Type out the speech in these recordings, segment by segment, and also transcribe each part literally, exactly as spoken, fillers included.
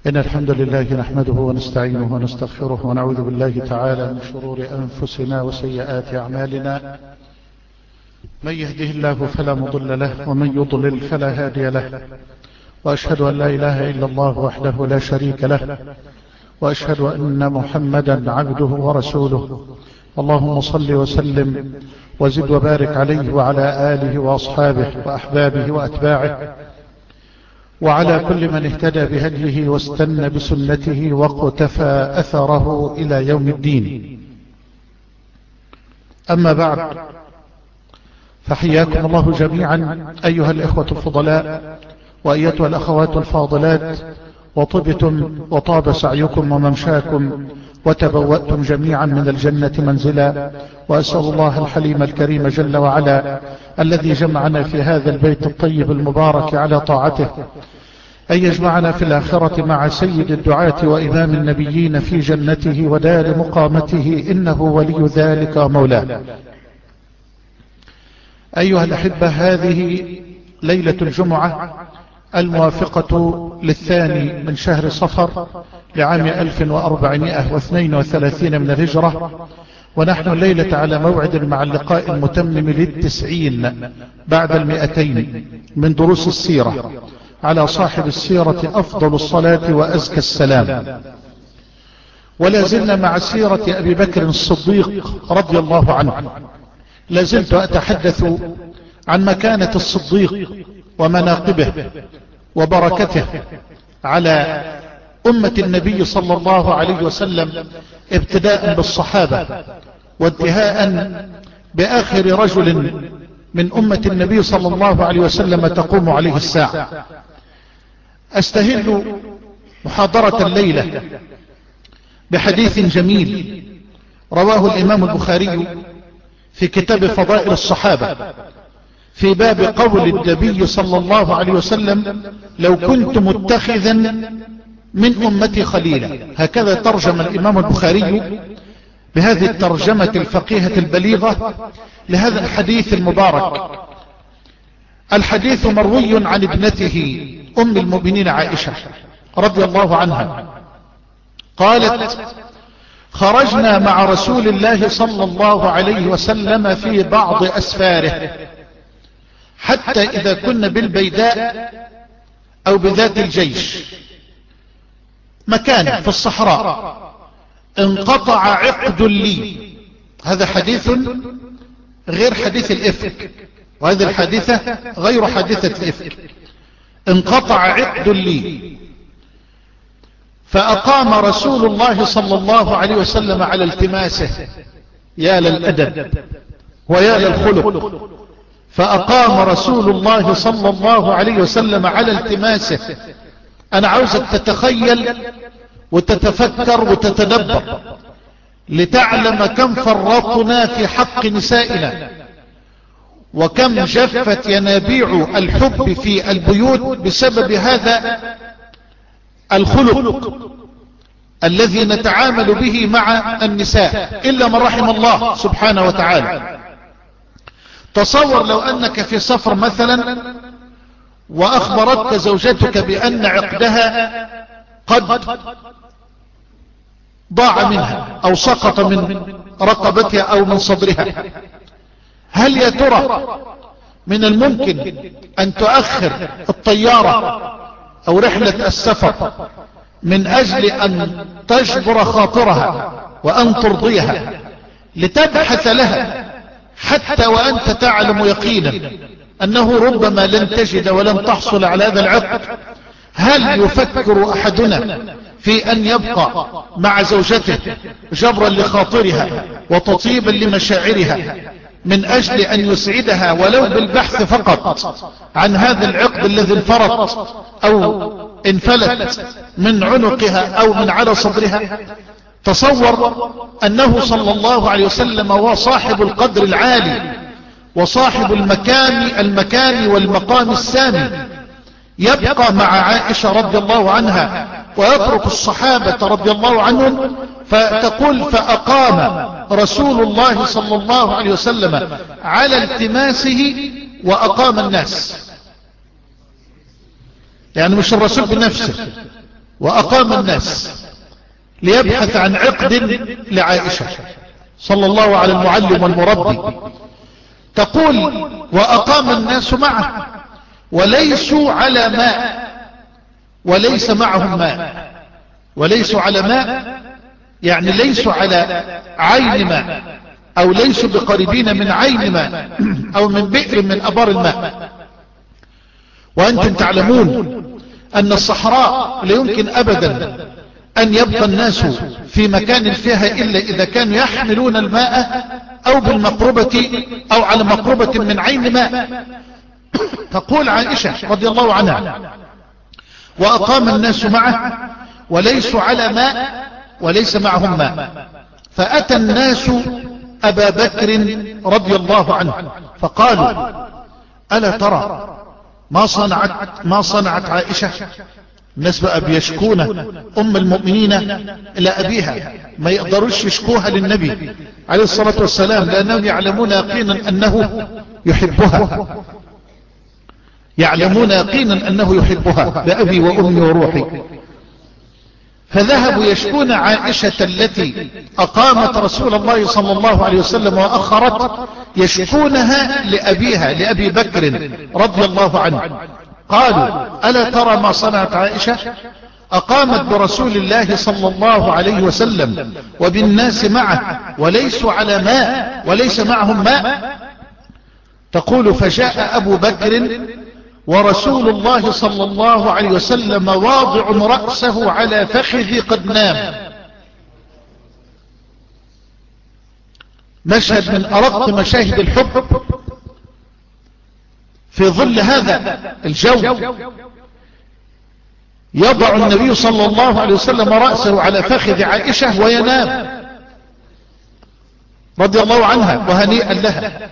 إن الحمد لله نحمده ونستعينه ونستغفره ونعوذ بالله تعالى من شرور أنفسنا وسيئات أعمالنا. من يهده الله فلا مضل له ومن يضلل فلا هادي له، وأشهد أن لا إله إلا الله وحده لا شريك له، وأشهد أن محمدا عبده ورسوله. اللهم صل وسلم وزد وبارك عليه وعلى آله وأصحابه وأحبابه وأتباعه وعلى كل من اهتدى بهديه واستنى بسنته واقتفى أثره إلى يوم الدين. أما بعد، فحياكم الله جميعا أيها الإخوة الفضلاء وأيتها الأخوات الفاضلات، وطبتم وطاب سعيكم وممشاكم وتبوأتم جميعا من الجنة منزلا. وأسأل الله الحليم الكريم جل وعلا الذي جمعنا في هذا البيت الطيب المبارك على طاعته أن يجمعنا في الآخرة مع سيد الدعاة وإمام النبيين في جنته ودار مقامته، إنه ولي ذلك ومولاه. أيها الأحبة، هذه ليلة الجمعة الموافقة للثاني من شهر صفر لعام ألف وأربعمائة واثنين وثلاثين من الهجرة، ونحن الليلة على موعد مع اللقاء المتمم للتسعين بعد المئتين من دروس السيرة على صاحب السيرة أفضل الصلاة وأزكى السلام. ولا زلنا مع سيرة أبي بكر الصديق رضي الله عنه. لازلت أتحدث عن مكانة الصديق ومناقبه وبركته على أمة النبي صلى الله عليه وسلم، ابتداء بالصحابة وانتهاء بآخر رجل من أمة النبي صلى الله عليه وسلم تقوم عليه الساعة. أستهل محاضرة الليلة بحديث جميل رواه الإمام البخاري في كتاب فضائل الصحابة في باب قول النبي صلى الله عليه وسلم: لو كنت متخذا من أمتي خليلا. هكذا ترجم الإمام البخاري بهذه الترجمة الفقيهة البليغة لهذا الحديث المبارك. الحديث مروي عن ابنته أم المؤمنين عائشة رضي الله عنها قالت: خرجنا مع رسول الله صلى الله عليه وسلم في بعض أسفاره، حتى إذا كنا بالبيداء أو بذات الجيش مكان في الصحراء انقطع عقد لي. هذا حديث غير حديث الإفك، وهذه الحادثة غير حادثة الإفك. انقطع عقد لي، فأقام رسول الله صلى الله عليه وسلم على التماسه. يا للأدب ويا للخلق. فأقام رسول الله صلى الله عليه وسلم على التماسه. أنا عاوزك تتخيل وتتفكر وتتدبر لتعلم كم فرطنا في حق نسائنا، وكم جفت ينابيع الحب في البيوت بسبب هذا الخلق الذي نتعامل به مع النساء، إلا من رحم الله سبحانه وتعالى. تصور لو أنك في سفر مثلا وأخبرتك زوجتك بأن عقدها قد ضاع منها أو سقط من رقبتها أو من صدرها، هل يا ترى من الممكن أن تؤخر الطيارة أو رحلة السفر من أجل أن تجبر خاطرها وأن ترضيها لتبحث لها، حتى وأنت تعلم يقينا أنه ربما لن تجد ولن تحصل على هذا العقد؟ هل يفكر أحدنا في أن يبقى مع زوجته جبرا لخاطرها وتطيبا لمشاعرها من أجل أن يسعدها ولو بالبحث فقط عن هذا العقد الذي انفرط أو انفلت من عنقها أو من على صدرها؟ تصور أنه صلى الله عليه وسلم هو صاحب القدر العالي وصاحب المكان المكان والمقام السامي، يبقى مع عائشة رضي الله عنها ويترك الصحابة رضي الله عنهم. فتقول: فأقام رسول الله صلى الله عليه وسلم على التماسه وأقام الناس. يعني مش الرسول بنفسه، وأقام الناس ليبحث عن عقد لعائشة صلى الله على المعلم والمربي. تقول وأقام الناس معه وليسوا على ماء وليس معهم ماء. وليسوا على ماء يعني ليسوا على عين ماء، أو ليسوا بقريبين من عين ماء أو من بئر من أبار الماء. وأنتم تعلمون أن الصحراء لا يمكن أبدا أن يبقى الناس في مكان فيها إلا إذا كانوا يحملون الماء أو بالمقربة أو على مقربة من عين ماء. تقول عائشة رضي الله عنها وأقام الناس معه وليسوا على ماء وليس معهم ماء. فأتى الناس أبا بكر رضي الله عنه فقالوا ألا ترى ما صنعت, ما صنعت عائشة؟ الناس بقى بيشكون أم المؤمنين إلى أبيها، ما يقدروش يشكوها للنبي عليه الصلاة والسلام لأنهم يعلمون يقينا أنه يحبها، يعلمون يقينا أنه يحبها بأبي وأمي وروحي. فذهبوا يشكون عائشة التي أقامت رسول الله صلى الله عليه وسلم وأخرت، يشكونها لأبيها لأبي بكر رضي الله عنه. قالوا ألا ترى ما صنعت عائشة؟ أقامت برسول الله صلى الله عليه وسلم وبالناس معه وليسوا على ماء وليس معهم ماء. تقول فجاء أبو بكر ورسول الله صلى الله عليه وسلم واضع رأسه على فخذ قد نام. مشهد من أرق مشاهد الحب في ظل هذا الجو. يضع النبي صلى الله عليه وسلم رأسه على فخذ عائشة وينام رضي الله عنها وهنيئا لها.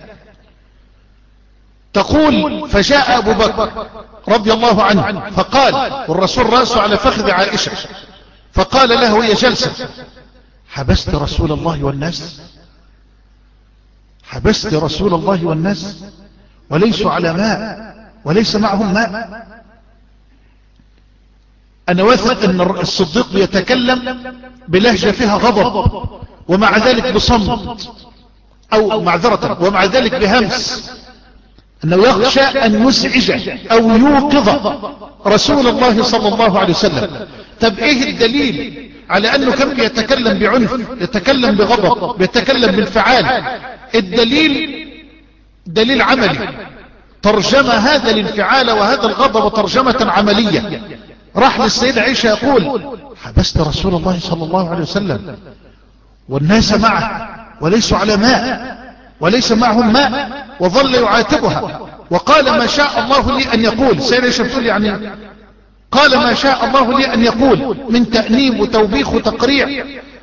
تقول فجاء أبو بكر رضي الله عنه فقال، والرسول رأسه على فخذ عائشة، فقال له وهي جلسة حبست رسول الله والناس؟ حبست رسول الله والناس وليسوا على ماء وليس معهم ماء؟ أنا واثق أن الصديق يتكلم بلهجة فيها غضب ومع ذلك بصمت أو معذرة ومع ذلك بهمس، أنه يخشى أن يزعج أو يوقظ رسول الله صلى الله عليه وسلم. طب إيه الدليل على أنه كان بيتكلم بعنف، يتكلم بغضب، بيتكلم بالفعال؟ الدليل دليل عملي، ترجمة هذا الانفعال وهذا الغضب ترجمة عملية. راح للسيدة عائشة يقول حبست رسول الله صلى الله عليه وسلم والناس معه وليسوا على ماء وليس معهم ماء، وظل يعاتبها وقال ما شاء الله لي أن يقول. السيدة عائشة بتقول يعني قال ما شاء الله لي أن يقول من تأنيب وتوبيخ وتقريع،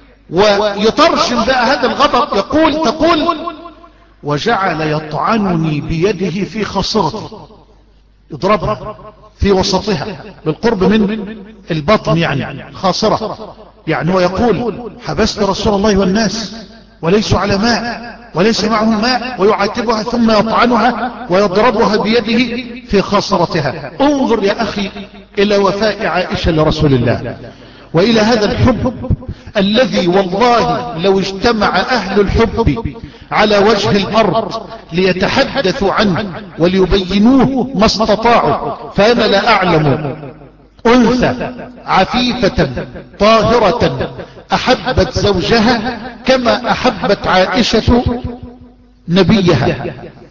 ويترجم بقى هذا الغضب. يقول تقول وجعل يطعنني بيده في خصرتي، يضربها في وسطها بالقرب من البطن يعني خاصرة. يعني هو يقول حبست رسول الله والناس وليسوا على ماء وليس معهم ماء، ويعاتبها ثم يطعنها ويضربها بيده في خاصرتها. انظر يا أخي إلى وفاء عائشة لرسول الله وإلى هذا الحب الذي والله لو اجتمع أهل الحب على وجه الأرض ليتحدثوا عنه وليبينوه ما استطاعوا. فأنا لا أعلم أنثى عفيفة طاهرة أحبت زوجها كما أحبت عائشة نبيها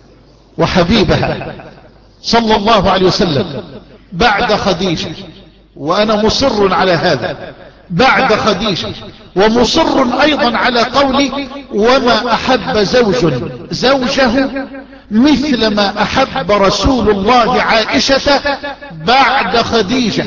وحبيبها صلى الله عليه وسلم بعد خديجة. وأنا مصر على هذا بعد خديجة، ومصر أيضا على قولي وما أحب زوج زوجه مثل ما أحب رسول الله عائشة بعد خديجة.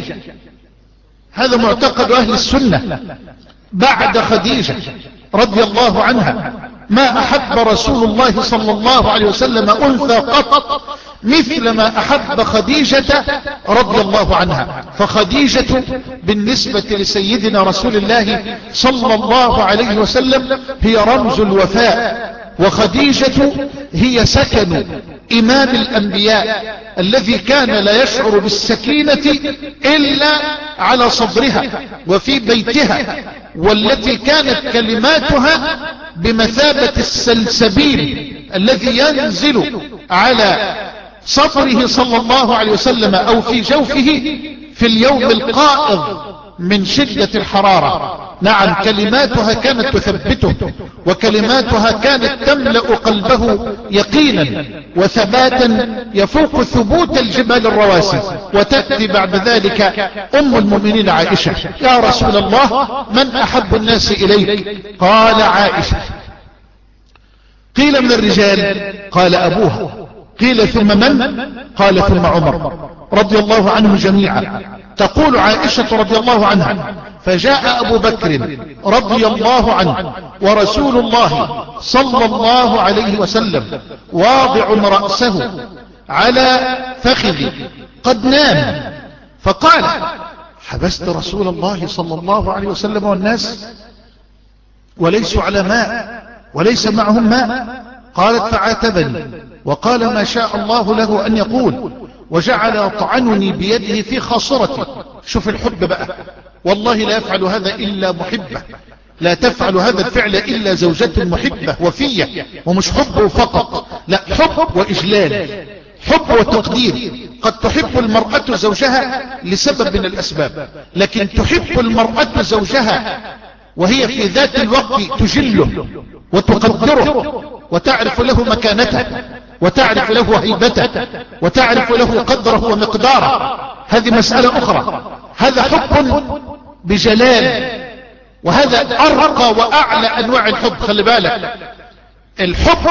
هذا معتقد أهل السنة بعد خديجة رضي الله عنها. ما أحب رسول الله صلى الله عليه وسلم أنثى قط مثل ما أحب خديجة رضي الله عنها. فخديجة بالنسبة لسيدنا رسول الله صلى الله عليه وسلم هي رمز الوفاء، وخديجة هي سكن إمام الأنبياء الذي كان لا يشعر بالسكينة إلا على صدرها وفي بيتها، والتي كانت كلماتها بمثابة السلسبيل الذي ينزل على صدره صلى الله عليه وسلم أو في جوفه في اليوم القائض من شدة الحرارة. نعم، كلماتها كانت تثبته، وكلماتها كانت تملأ قلبه يقينا وثباتا يفوق ثبوت الجبال الرواسي. وتأتي بعد ذلك أم المؤمنين عائشة: يا رسول الله، من أحب الناس إليك؟ قال: عائشة. قيل: من الرجال؟ قال: أبوها. قيل: ثم من؟ قال: ثم عمر رضي الله عنه جميعا. تقول عائشة رضي الله عنها: فجاء أبو بكر رضي الله عنه ورسول الله صلى الله عليه وسلم واضع رأسه على فخذي قد نام، فقال: حبست رسول الله صلى الله عليه وسلم والناس وليسوا على ماء وليس معهم ماء؟ قالت: فعاتبني وقال ما شاء الله له أن يقول، وجعل يطعنني بيده في خاصرتي. شوف الحب بقى، والله لا يفعل هذا إلا محبة، لا تفعل هذا الفعل إلا زوجة محبة وفية، ومش حب فقط، لا، حب وإجلال، حب وتقدير. قد تحب المرأة زوجها لسبب من الأسباب، لكن تحب المرأة زوجها وهي في ذات الوقت تجله وتقدره وتعرف له مكانته وتعرف له هيبته وتعرف له قدره ومقداره. هذه مسألة أخرى. هذا حب بجلال، وهذا أرقى وأعلى أنواع الحب. خلي بالك، الحب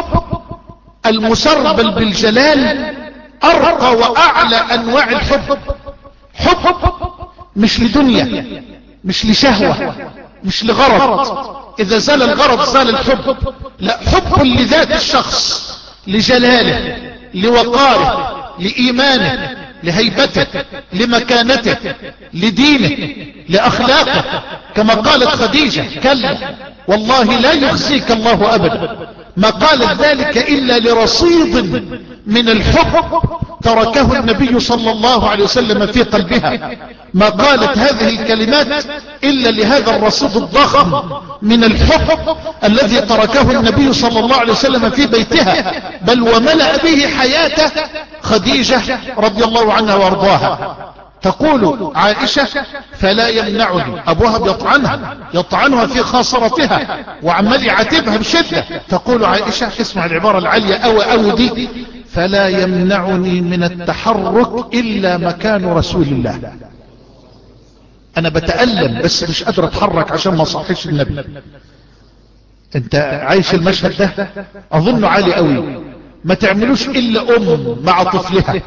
المسربل بالجلال أرقى وأعلى أنواع الحب. حب مش لدنيا، مش لشهوة، مش لغرض. إذا زال الغرض زال الحب. لا، حب لذات الشخص، لجلاله، لوقاره، لإيمانه، لهيبته، لمكانته، لدينه، لأخلاقه. كما قالت خديجة: كلا والله لا يخزيك الله أبدا. ما قالت ذلك إلا لرصيد من الحب تركه النبي صلى الله عليه وسلم في قلبها. ما قالت هذه الكلمات إلا لهذا الرصيد الضخم من الحب الذي تركه النبي صلى الله عليه وسلم في بيتها، بل وملأ به حياته خديجة رضي الله عنها وارضاها. تقول عائشة: فلا يمنعني. أبوها بيطعنها، يطعنها في خاصرتها وعمال يعاتبها بشدة. تقول عائشة، اسمع العبارة العالية أو أو دي: فلا يمنعني من التحرك إلا مكان رسول الله. أنا بتألم بس مش قادر أتحرك عشان ما صحيش النبي. أنت عايش المشهد ده؟ أظنه عالي قوي. ما تعملوش إلا أم مع طفلها،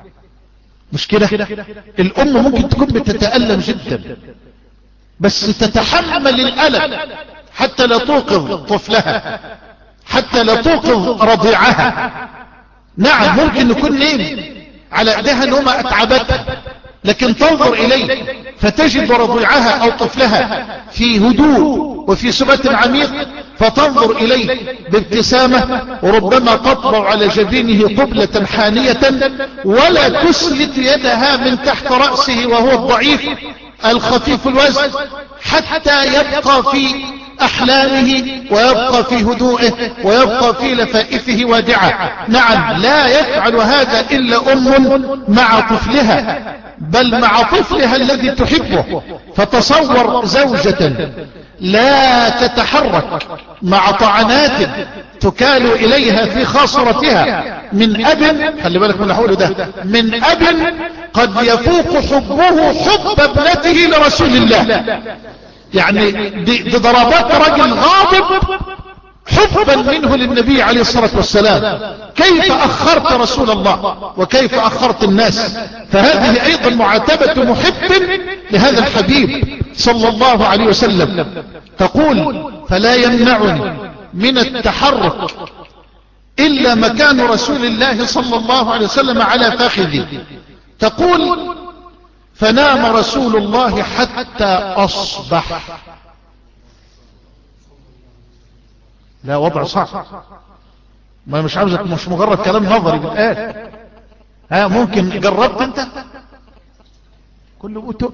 مش كده؟ الأم ممكن تكون بتتألم جدا بس تتحمل الألم حتى لا توقظ طفلها، حتى لا توقظ رضيعها. نعم، ممكن نكون نيم على ايديها نومة اتعبتها، لكن تنظر اليه فتجد رضيعها او طفلها في هدوء وفي ثبات عميق، فتنظر اليه بابتسامة، وربما تطبع على جبينه قبلة حانية، ولا تسلت يدها من تحت رأسه وهو الضعيف الخفيف الوزن، حتى يبقى في احلامه ويبقى في هدوءه ويبقى في لفائفه وادعة. نعم، لا يفعل هذا الا ام مع طفلها، بل مع طفلها الذي تحبه. فتصور زوجة لا تتحرك مع طعنات تكال اليها في خاصرتها من اب، خلي بالك من الحول ده، من اب قد يفوق حبه حب ابنته لرسول الله. يعني دي, دي ضربات رجل غاضب حبا منه للنبي عليه الصلاة والسلام. كيف اخرت رسول الله وكيف اخرت الناس؟ فهذه ايضا معاتبة محب لهذا الحبيب صلى الله عليه وسلم. تقول: فلا يمنعني من التحرك الا مكان رسول الله صلى الله عليه وسلم على فخذي. تقول: فنام رسول الله حتى اصبح. لا، وضع صعب. ما مش عاوزك، مش مجرد كلام نظري بالآن. ها ممكن جربت انت؟ كله قوتو.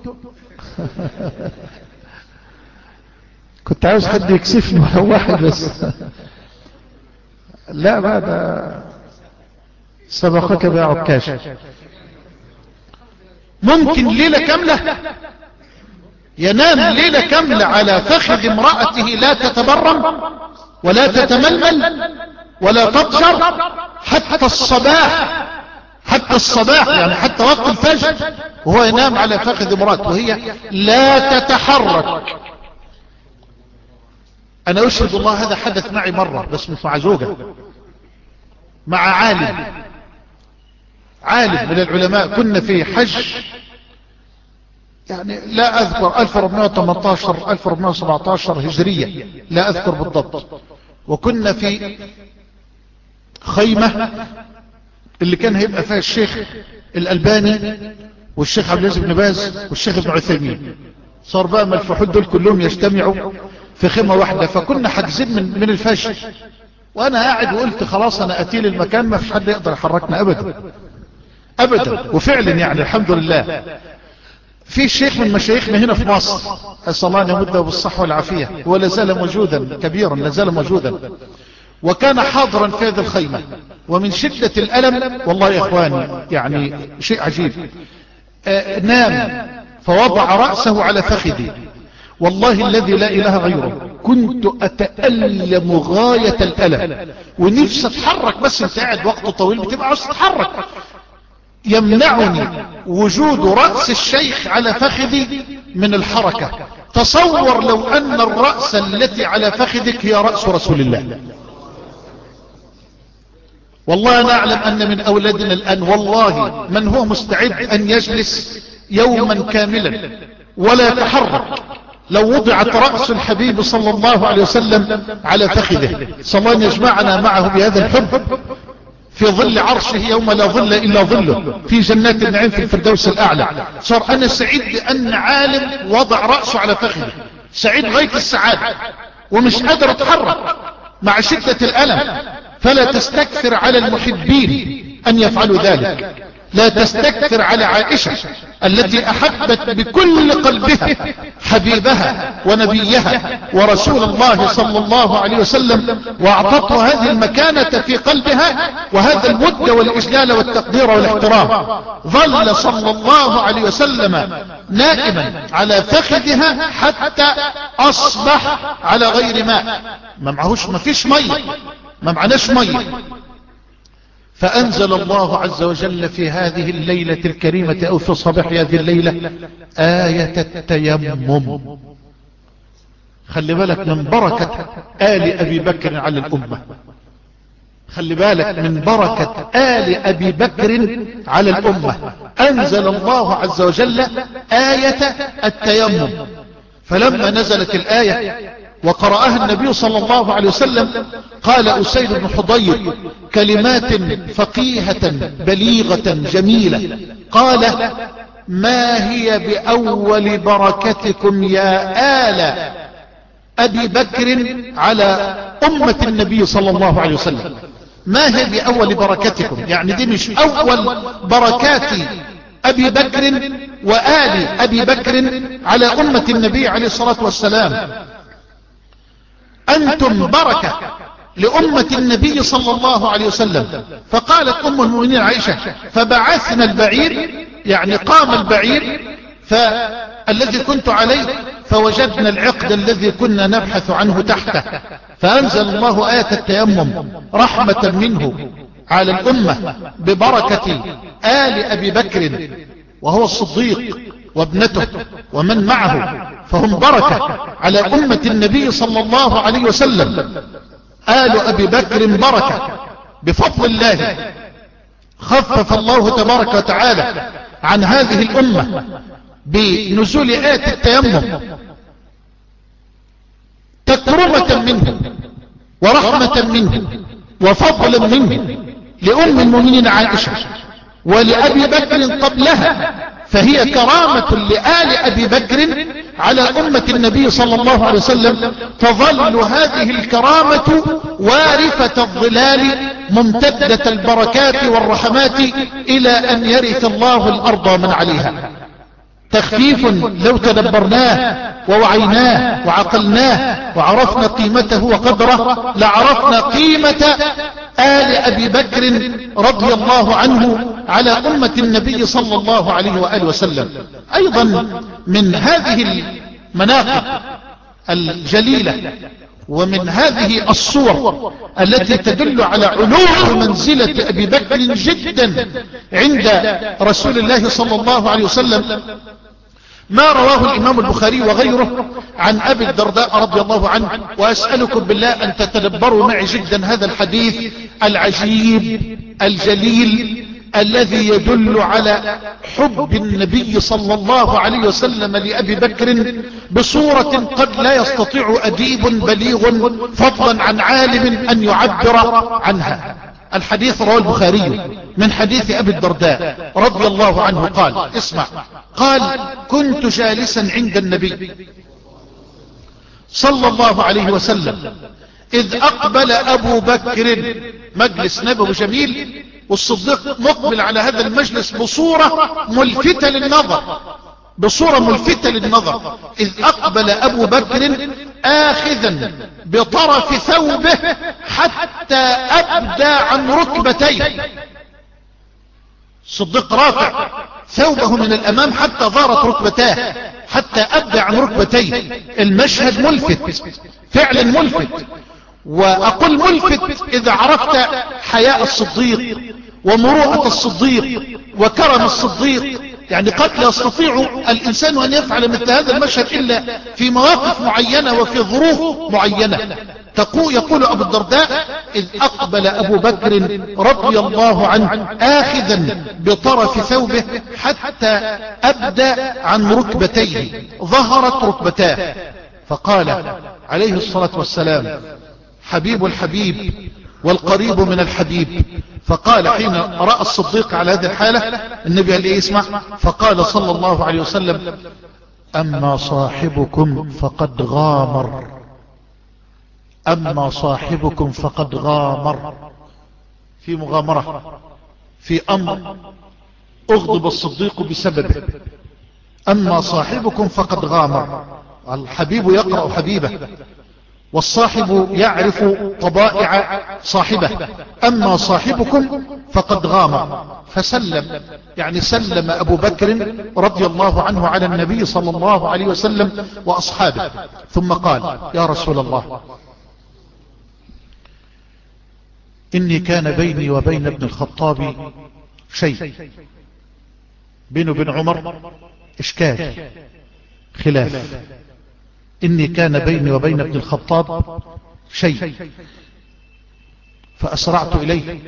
كنت عاوز حد يكسفني ولو واحد بس. لا بعد سبقك بيع عكاش. ممكن ليلة كاملة ينام ليلة كاملة على فخذ امرأته لا تتبرم ولا تتململ ولا تضجر حتى الصباح، حتى الصباح يعني حتى وقت الفجر وهو ينام على فخذ امرأته وهي لا تتحرك. انا اشهد الله هذا حدث معي مرة، بس مش مع زوجة، مع عالم عالم من العلماء. كنا في حج يعني لا اذكر ألف وأربعمائة وثمانية عشر ألف وأربعمائة وسبعة عشر هجرية، لا اذكر بالضبط. وكنا في خيمة اللي كان هيبقى فيها الشيخ الألباني والشيخ عبد العزيز بن باز والشيخ ابن عثيمين. صار بقى ما الفحول دول كلهم يجتمعوا في خيمة واحدة. فكنا حاجزين من, من الفجر، وانا قاعد وقلت خلاص انا اتيل المكان ما فيش حد يقدر يحركنا ابدا ابدا. وفعلا يعني الحمد لله في شيخ من مشايخنا هنا في مصر اسال الله ان يمده بالصحة والعافية، هو لازال موجودا كبيرا، لازال موجودا، وكان حاضرا في هذه الخيمة. ومن شدة الألم والله يا اخواني يعني شيء عجيب، آه نام فوضع رأسه على فخذي، والله الذي لا اله غيره كنت اتألم غاية الألم ونفسي اتحرك، بس انت قاعد وقت طويل بتبقى عاوز تتحرك. يمنعني وجود رأس الشيخ على فخذي من الحركة. تصور لو ان الرأس التي على فخذك هي رأس رسول الله. والله انا اعلم ان من اولادنا الان والله من هو مستعد ان يجلس يوما كاملا ولا يتحرك لو وضعت رأس الحبيب صلى الله عليه وسلم على فخذه. صلى الله ان يجمعنا معه بهذا الحب في ظل عرشه يوم لا ظل الا ظله في جنات النعيم في الفردوس الاعلى. صار انا سعيد بان عالم وضع رأسه على فخذه، سعيد غاية السعادة ومش قادر اتحرك مع شدة الالم. فلا تستكثر على المحبين ان يفعلوا ذلك، لا تستكثر على عائشة التي احبت بكل قلبها حبيبها ونبيها ورسول الله صلى الله عليه وسلم، واعطته هذه المكانة في قلبها وهذا الود والاجلال والتقدير والاحترام. ظل صلى الله عليه وسلم نائما على فخذها حتى اصبح على غير ماء، ما معهوش، ما فيش مية، ما معناش مية. فأنزل الله عز وجل في هذه الليلة الكريمة أو في صباح هذه الليلة آية التيمم. خلي بالك من بركة آل أبي بكر على الأمة، خلي بالك من بركة آل أبي بكر على الأمة. أنزل الله عز وجل آية التيمم. فلما نزلت الآية وقرأها النبي صلى الله عليه وسلم قال أسيد بن حضير كلمات فقيهة بليغة جميلة، قال ما هي بأول بركتكم يا آل أبي بكر على أمة النبي صلى الله عليه وسلم. ما هي بأول بركتكم، يعني دي مش أول بركات أبي بكر وآل أبي بكر على أمة النبي عليه الصلاة والسلام، أنتم بركة لأمة النبي صلى الله عليه وسلم. فقالت أم المؤمنين عائشة فبعثنا البعير، يعني قام البعير فالذي كنت عليه فوجدنا العقد الذي كنا نبحث عنه تحته، فأنزل الله آية التيمم رحمة منه على الأمة ببركة آل أبي بكر وهو الصديق وابنته ومن معه، فهم بركة على أمة النبي صلى الله عليه وسلم. آل أبي بكر بركة بفضل الله. خفف الله تبارك وتعالى عن هذه الأمة بنزول آية التيمم تكرمة منه ورحمة منه وفضلا منه لأم المؤمنين عائشة ولأبي بكر قبلها، فهي كرامة لآل أبي بكر على أمة النبي صلى الله عليه وسلم. تظل هذه الكرامة وارثة الظلال ممتدة البركات والرحمات إلى أن يرث الله الأرض ومن عليها. تخفيف لو تدبرناه ووعيناه وعقلناه وعرفنا قيمته وقدره لعرفنا قيمة آل أبي بكر رضي الله عنه على أمة النبي صلى الله عليه وآله وسلم. أيضا من هذه المناقب الجليلة ومن هذه الصور التي تدل على علو منزلة أبي بكر جدا عند رسول الله صلى الله عليه وسلم ما رواه الإمام البخاري وغيره عن أبي الدرداء رضي الله عنه. وأسألكم بالله أن تتدبروا معي جدا هذا الحديث العجيب الجليل الذي يدل على حب النبي صلى الله عليه وسلم لأبي بكر بصورة قد لا يستطيع أديب بليغ فضلا عن عالم أن يعبر عنها. الحديث رواه البخاري من حديث أبي الدرداء رضي الله عنه قال اسمع قال كنت جالسا عند النبي صلى الله عليه وسلم إذ أقبل أبو بكر مجلس نبوي جميل والصديق مقبل على هذا المجلس بصورة ملفتة للنظر بصورة ملفتة للنظر إذ أقبل أبو بكر آخذا بطرف ثوبه حتى أبدى عن ركبتيه. الصديق رافع ثوبه من الأمام حتى ظهرت ركبتاه حتى أبدى عن ركبتيه. المشهد ملفت فعلا ملفت. وأقول ملفت إذا عرفت حياء الصديق ومروءة الصديق وكرم الصديق. يعني قد لا يستطيع الإنسان أن يفعل مثل هذا المشهد إلا في مواقف معينة وفي ظروف معينة. تقول يقول أبو الدرداء إذ أقبل أبو بكر رضي الله عنه آخذا بطرف ثوبه حتى أبدى عن ركبتيه ظهرت ركبتاه فقال عليه الصلاة والسلام حبيب الحبيب والقريب من الحبيب. فقال حين رأى الصديق على هذه الحالة النبي قال ايه اسمع فقال صلى الله عليه وسلم أما صاحبكم فقد غامر أما صاحبكم فقد غامر. في مغامرة في أمر أغضب الصديق بسببه. أما صاحبكم فقد غامر. الحبيب يقرأ حبيبه والصاحب يعرف طبائع صاحبه. أما صاحبكم فقد غامر. فسلم يعني سلم أبو بكر رضي الله عنه على النبي صلى الله عليه وسلم وأصحابه ثم قال يا رسول الله إني كان بيني وبين ابن الخطاب شيء بينه وبين عمر إشكال خلاف. إني كان بيني وبين ابن الخطاب شيء فأسرعت إليه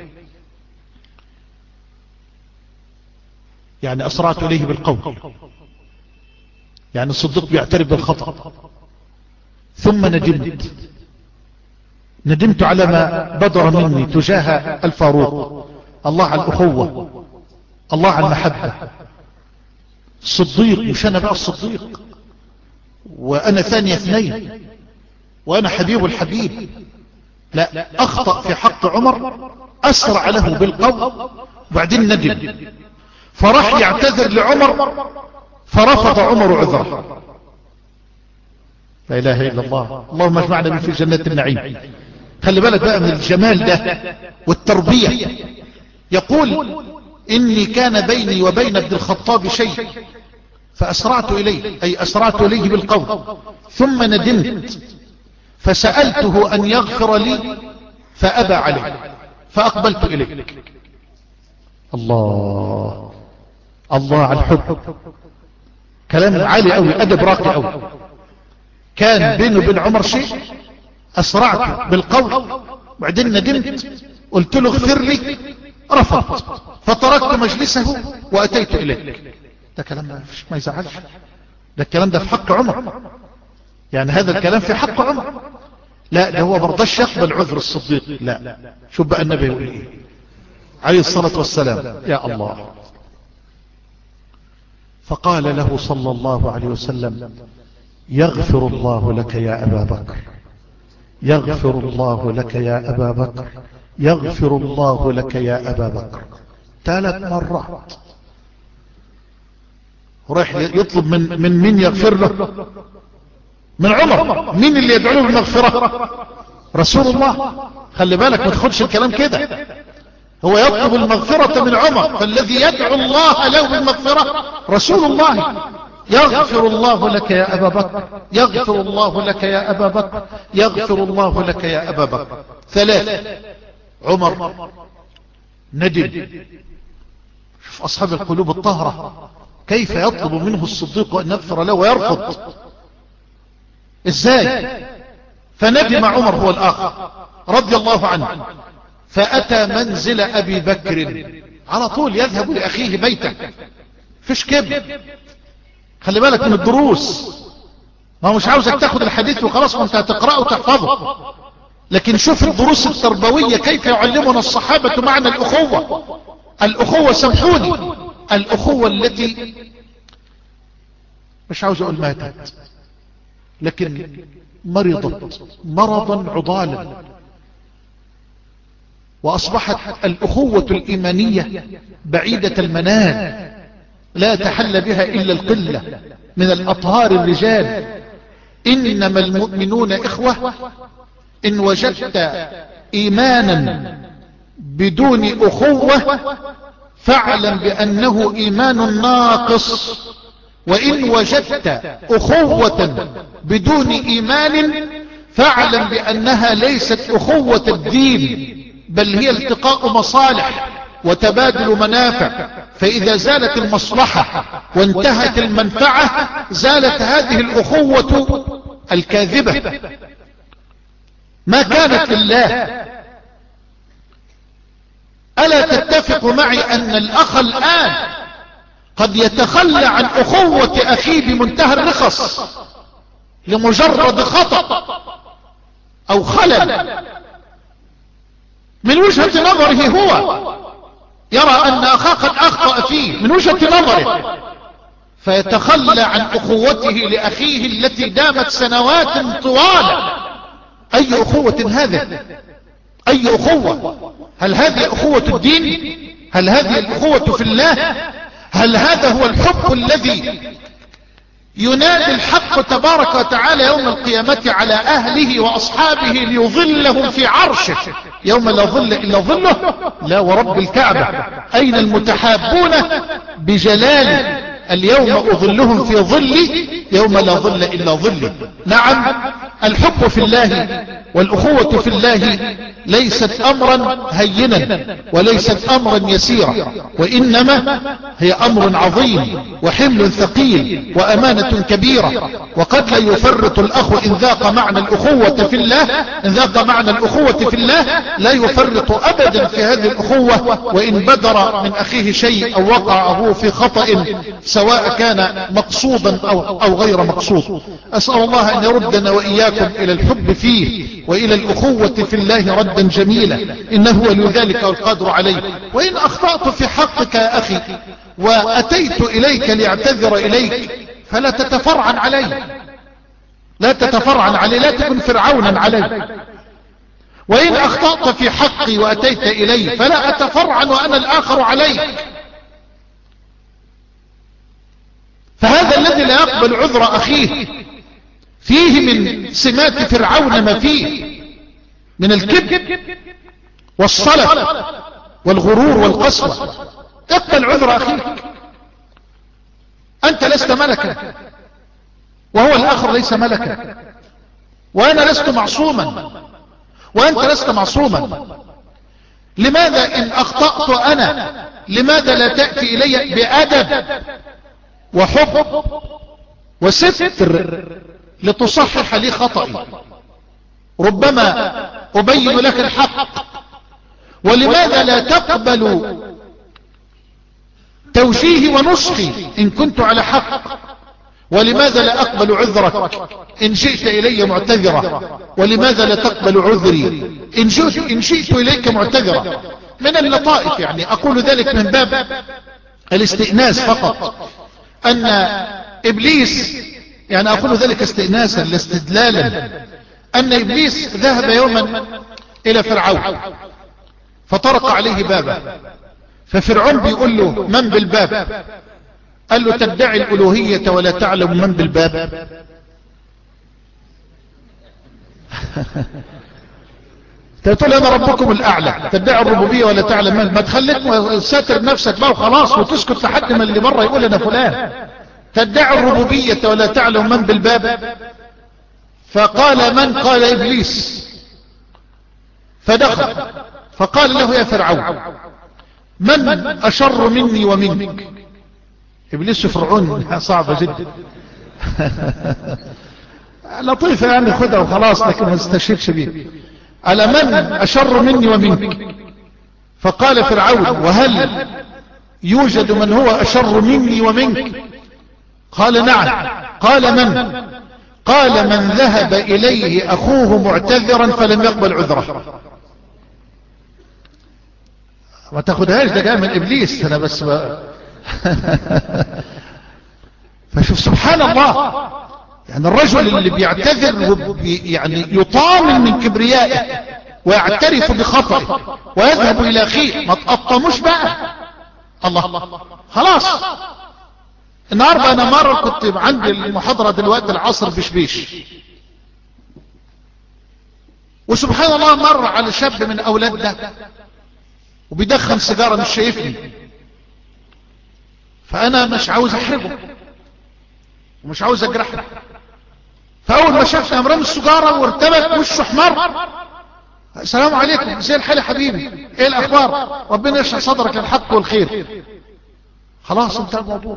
يعني أسرعت إليه بالقول يعني الصديق بيعترف بالخطأ ثم ندمت ندمت على ما بدر مني تجاه الفاروق. الله على الأخوة الله على المحبة. الصديق مش أنا بقى الصديق وأنا ثاني اثنين وأنا حبيب الحبيب. لا أخطأ في حق عمر أسرع له بالقول وبعدين ندم فراح يعتذر لعمر فرفض عمر عذره. لا إله إلا الله. اللهم اجمعنا من في جنات النعيم. خلي بالك بقى من الجمال ده والتربية. يقول إني كان بيني وبين ابن الخطاب شيء فأسرعت إليه أي أسرعت إليه بالقول ثم ندمت فسألته أن يغفر لي فأبى عليه فأقبلت إليه. الله الله على الحب. كلام عالي أوي أدب راقي أوي. كان بينه وبين عمر شيء أسرعت بالقول وبعدين ندمت قلت له اغفر لي رفض فتركت مجلسه وأتيت إليه. ده كلام ما يزعلش. ده الكلام ده في حق عمر يعني هذا الكلام في حق عمر. لا ده هو برضاش يقبل عذر الصديق. لا شوف بقى النبي يقول ايه عليه الصلاة والسلام يا الله. فقال له صلى الله عليه وسلم يغفر الله لك يا أبا بكر يغفر الله لك يا أبا بكر يغفر الله لك يا أبا بكر. ثلاث مرات وراح يطلب من من مين يغفر له؟ من عمر. مين اللي يدعو له بالمغفرة؟ رسول الله. خلي بالك ما تاخدش الكلام كده، هو يطلب المغفرة من عمر، فالذي يدعو الله له بالمغفرة رسول الله. يغفر الله لك يا أبا بكر، يغفر الله لك يا أبا بكر، يغفر الله لك يا أبا بكر. ثلاث. عمر ندم. شوف أصحاب القلوب الطاهرة كيف يطلب منه الصديق أن يغفر له ويرفض. ازاي؟ فندم عمر هو الآخر رضي الله عنه، فأتى منزل أبي بكر على طول، يذهب لأخيه بيته، فيش كبر. خلي بالك من الدروس، ما هو مش عاوزك تاخد الحديث وخلاص وانت هتقرأه وتحفظه، لكن شوف الدروس التربوية كيف يعلمنا الصحابة معنى الأخوة. الأخوة سامحوني، الأخوة التي مش عاوز أقول ماتت، لكن مرضت مرضا عضالا، وأصبحت الأخوة الإيمانية بعيدة المنال، لا تحل بها إلا القلة من الأطهار الرجال. إنما المؤمنون إخوة. إن وجدت إيمانا بدون أخوة فاعلم بأنه إيمان ناقص، وإن وجدت أخوة بدون إيمان فاعلم بأنها ليست أخوة الدين، بل هي التقاء مصالح وتبادل منافع. فإذا زالت المصلحة وانتهت المنفعة زالت هذه الأخوة الكاذبة، ما كانت لله. ألا تتفق معي أن الأخ الآن قد يتخلى عن أخوة أخيه بمنتهى الرخص لمجرد خطأ أو خلل من وجهة نظره، هو يرى أن أخاه قد أخطأ فيه من وجهة نظره، فيتخلى عن أخوته لأخيه التي دامت سنوات طوال. أي أخوة هذه؟ أي أخوة؟ هل هذه أخوة الدين؟ هل هذه الأخوة في الله؟ هل هذا هو الحب الذي ينادي الحق تبارك وتعالى يوم القيامة على أهله وأصحابه ليظلهم في عرشه يوم لا ظل إلا ظله؟ لا ورب الكعبة. أين المتحابون بجلالي؟ اليوم أظلهم في ظلي يوم لا ظل إلا ظلي. نعم، الحب في الله والأخوة في الله ليست أمرا هينا وليست أمرا يسيرا، وإنما هي أمر عظيم وحمل ثقيل وأمانة كبيرة. وقد لا يفرط الأخ إن ذاق معنى الأخوة في الله، إن ذاق معنى الأخوة في الله لا يفرط أبدا في هذه الأخوة، وإن بدر من أخيه شيء أو وقعه في خطأ سواء كان مقصودا أو, أو غير مقصود. أسأل الله أن يردنا وإياكم إلى الحب فيه وإلى الأخوة في الله ردا جميلا، إنه ولي ذلك والقادر عليه. وإن أخطأت في حقك يا أخي وأتيت إليك لأعتذر إليك فلا تتفرعن علي، لا تتفرعن علي، لا تكن فرعونا علي. وإن أخطأت في حقي وأتيت إلي فلا أتفرعن وأنا الآخر عليك. فهذا الذي لا يقبل عذر أخيه فيه من سمات فرعون ما فيه من الكبر والصلف والغرور والقسوة. اقبل عذر أخيك، أنت لست ملكا وهو الآخر ليس ملكا، وأنا لست معصوما وأنت لست معصوما. لماذا إن أخطأت أنا لماذا لا تأتي إلي بأدب وحب وستر لتصحح لي خطئي؟ ربما أبين لك الحق. ولماذا لا تقبل توجيهي ونصحي إن كنت على حق؟ ولماذا لا أقبل عذرك إن جئت إلي معتذرا؟ ولماذا لا تقبل عذري إن جئت, إن جئت إليك معتذرا؟ من اللطائف يعني أقول ذلك من باب الاستئناس فقط، أن إبليس يعني أقول ذلك استئناسا لاستدلالا، أن إبليس ذهب يوما إلى فرعون فطرق عليه بابه، ففرعون بيقول له من بالباب؟ قال له تدعي الألوهية ولا تعلم من بالباب. تقول انا ربكم الاعلى، تدعي الربوبية ولا تعلم من؟ ما تخليك ساتر نفسك بقى وخلاص وتسكت لحد ما اللي بره يقول انا فلان. تدعي الربوبية ولا تعلم من بالباب. فقال من؟ قال ابليس. فدخل فقال له يا فرعون من اشر مني ومنك؟ ابليس فرعون صعبة جدا. لطيفة يعني خدها وخلاص، لكن ما تستشهدش بيه. على من اشر مني ومنك؟ فقال فرعون وهل يوجد من هو اشر مني ومنك؟ قال نعم. قال من؟ قال من ذهب اليه اخوه معتذرا فلم يقبل عذره. ما تاخدهاش، ده جاء من ابليس انا بس بقى. فشوف سبحان الله، يعني الرجل اللي بيعتذر وبي يعني يطامن من كبريائه ويعترف بخطئه ويذهب الى اخيه، ما تقطموش بقى. الله خلاص. النهارده انا مره كنت عندي المحاضره دلوقتي العصر بشبيش، وسبحان الله مر على شاب من اولادنا وبيدخن سيجاره مش شايفني، فانا مش عاوز احرجه ومش عاوز اجرحه. فاول ما شافني قام رامي السيجاره وارتبك وشه احمر. السلام عليكم، زي الحال يا حبيبي، ايه الاخبار؟ ربنا يشرح صدرك للحق والخير. خلاص انتهى الموضوع،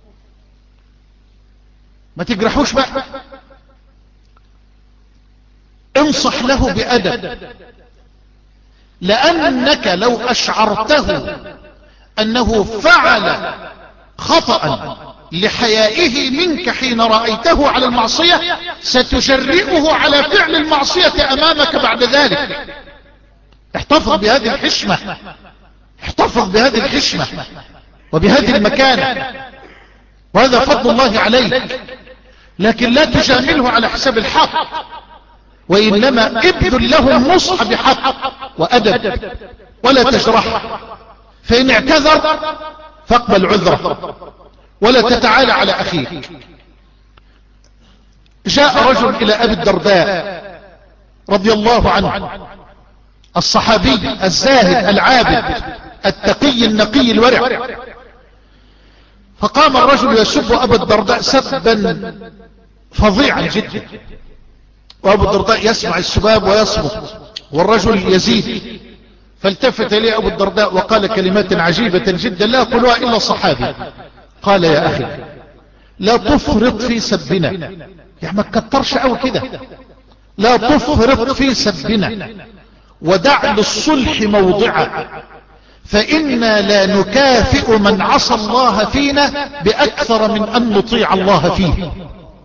ما تجرحوش بقى. انصح له بأدب، لأنك لو أشعرته أنه فعل خطأ لحيائه منك حين رأيته على المعصية ستجرئه على فعل المعصية أمامك بعد ذلك. احتفظ بهذه الحشمة، احتفظ بهذه الحشمة وبهذه المكانة، وهذا فضل الله عليك. لكن لا تجامله على حساب الحق، وإنما ابذل له النصح بحق وأدب ولا تجرحه. فإن اعتذر فاقبل عذره ولا تتعالى على أخيك. جاء رجل إلى أبي الدرداء رضي الله عنه، الصحابي الزاهد العابد التقي النقي الورع، فقام الرجل يسب أبا الدرداء سبا فظيعا جدا، وأبو الدرداء يسمع السباب ويصمت والرجل يزيد. فالتفت إليه أبو الدرداء وقال كلمات عجيبة جدا لا يقولها إلا صحابي. قال يا أخي لا تفرط في سبنا، يعني ما تكترش قوي كده، لا تفرط في سبنا ودع للصلح موضعا، فإنا لا نكافئ من عصى الله فينا بأكثر من أن نطيع الله فيه.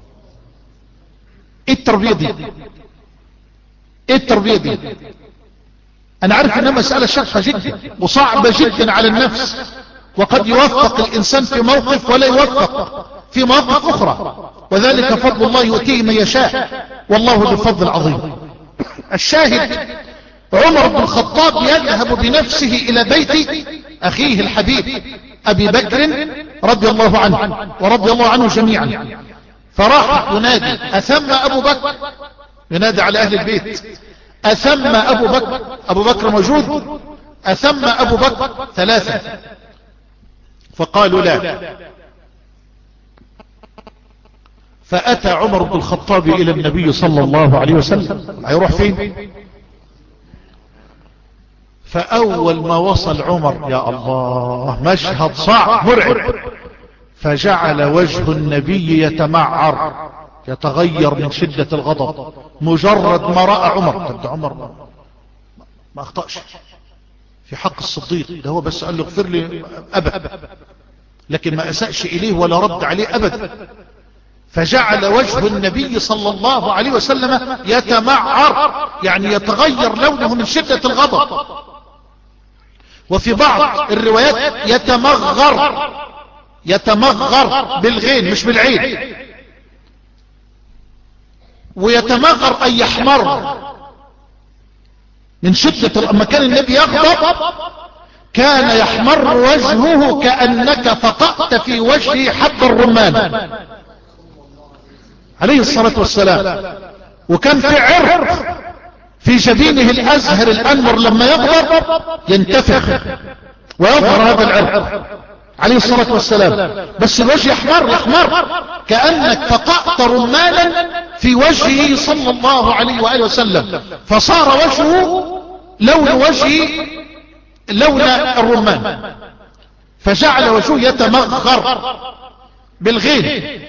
ايه التربية دي؟ ايه التربية دي؟ انا عارف انها مسألة شاقة جدا وصعبة جدا على النفس، وقد يوفق الانسان في موقف ولا يوفق في مواقف اخرى، وذلك فضل الله يؤتيه من يشاء والله ذو الفضل العظيم. الشاهد عمر بن الخطاب يذهب بنفسه الى بيت اخيه الحبيب ابي بكر رضي الله عنه ورضي الله عنه جميعا، فراح ينادي اثم ابو بكر، ينادي على اهل البيت اثم ابو بكر، ابو بكر موجود، اثم ابو بكر ثلاثة، فقالوا لا. فاتى عمر بن الخطاب الى النبي صلى الله عليه وسلم، هيروح فين؟ فاول ما وصل عمر يا الله مشهد صعب مرعب، فجعل وجه النبي يتمعر يتغير من شدة الغضب مجرد ما رأى عمر. طب ده عمر ما, ما اخطأش في حق الصديق، ده هو بس قال له اغفر لي ابدا، لكن ما اسأش اليه ولا رد عليه ابدا. فجعل وجه النبي صلى الله عليه وسلم يتمعر، يعني يتغير لونه من شدة الغضب، وفي بعض الروايات يتمغر، يتمغر بالغين مش بالعين، ويتمغر أن يحمر. من شدة لما كان النبي يغضب كان يحمر وجهه كأنك فقأت في وجهه حب الرمان عليه الصلاة والسلام. وكان في عرق في جبينه الأزهر الأنور لما يغضب ينتفخ ويظهر هذا العرق عليه الصلاة والسلام، بس الوجه يحمر يحمر كأنك فقأت رمانا في وجهه صلى الله عليه وآله وسلم، فصار وجهه لون وجهه لون الرمان، فجعل وجهه يتمغر بالغين.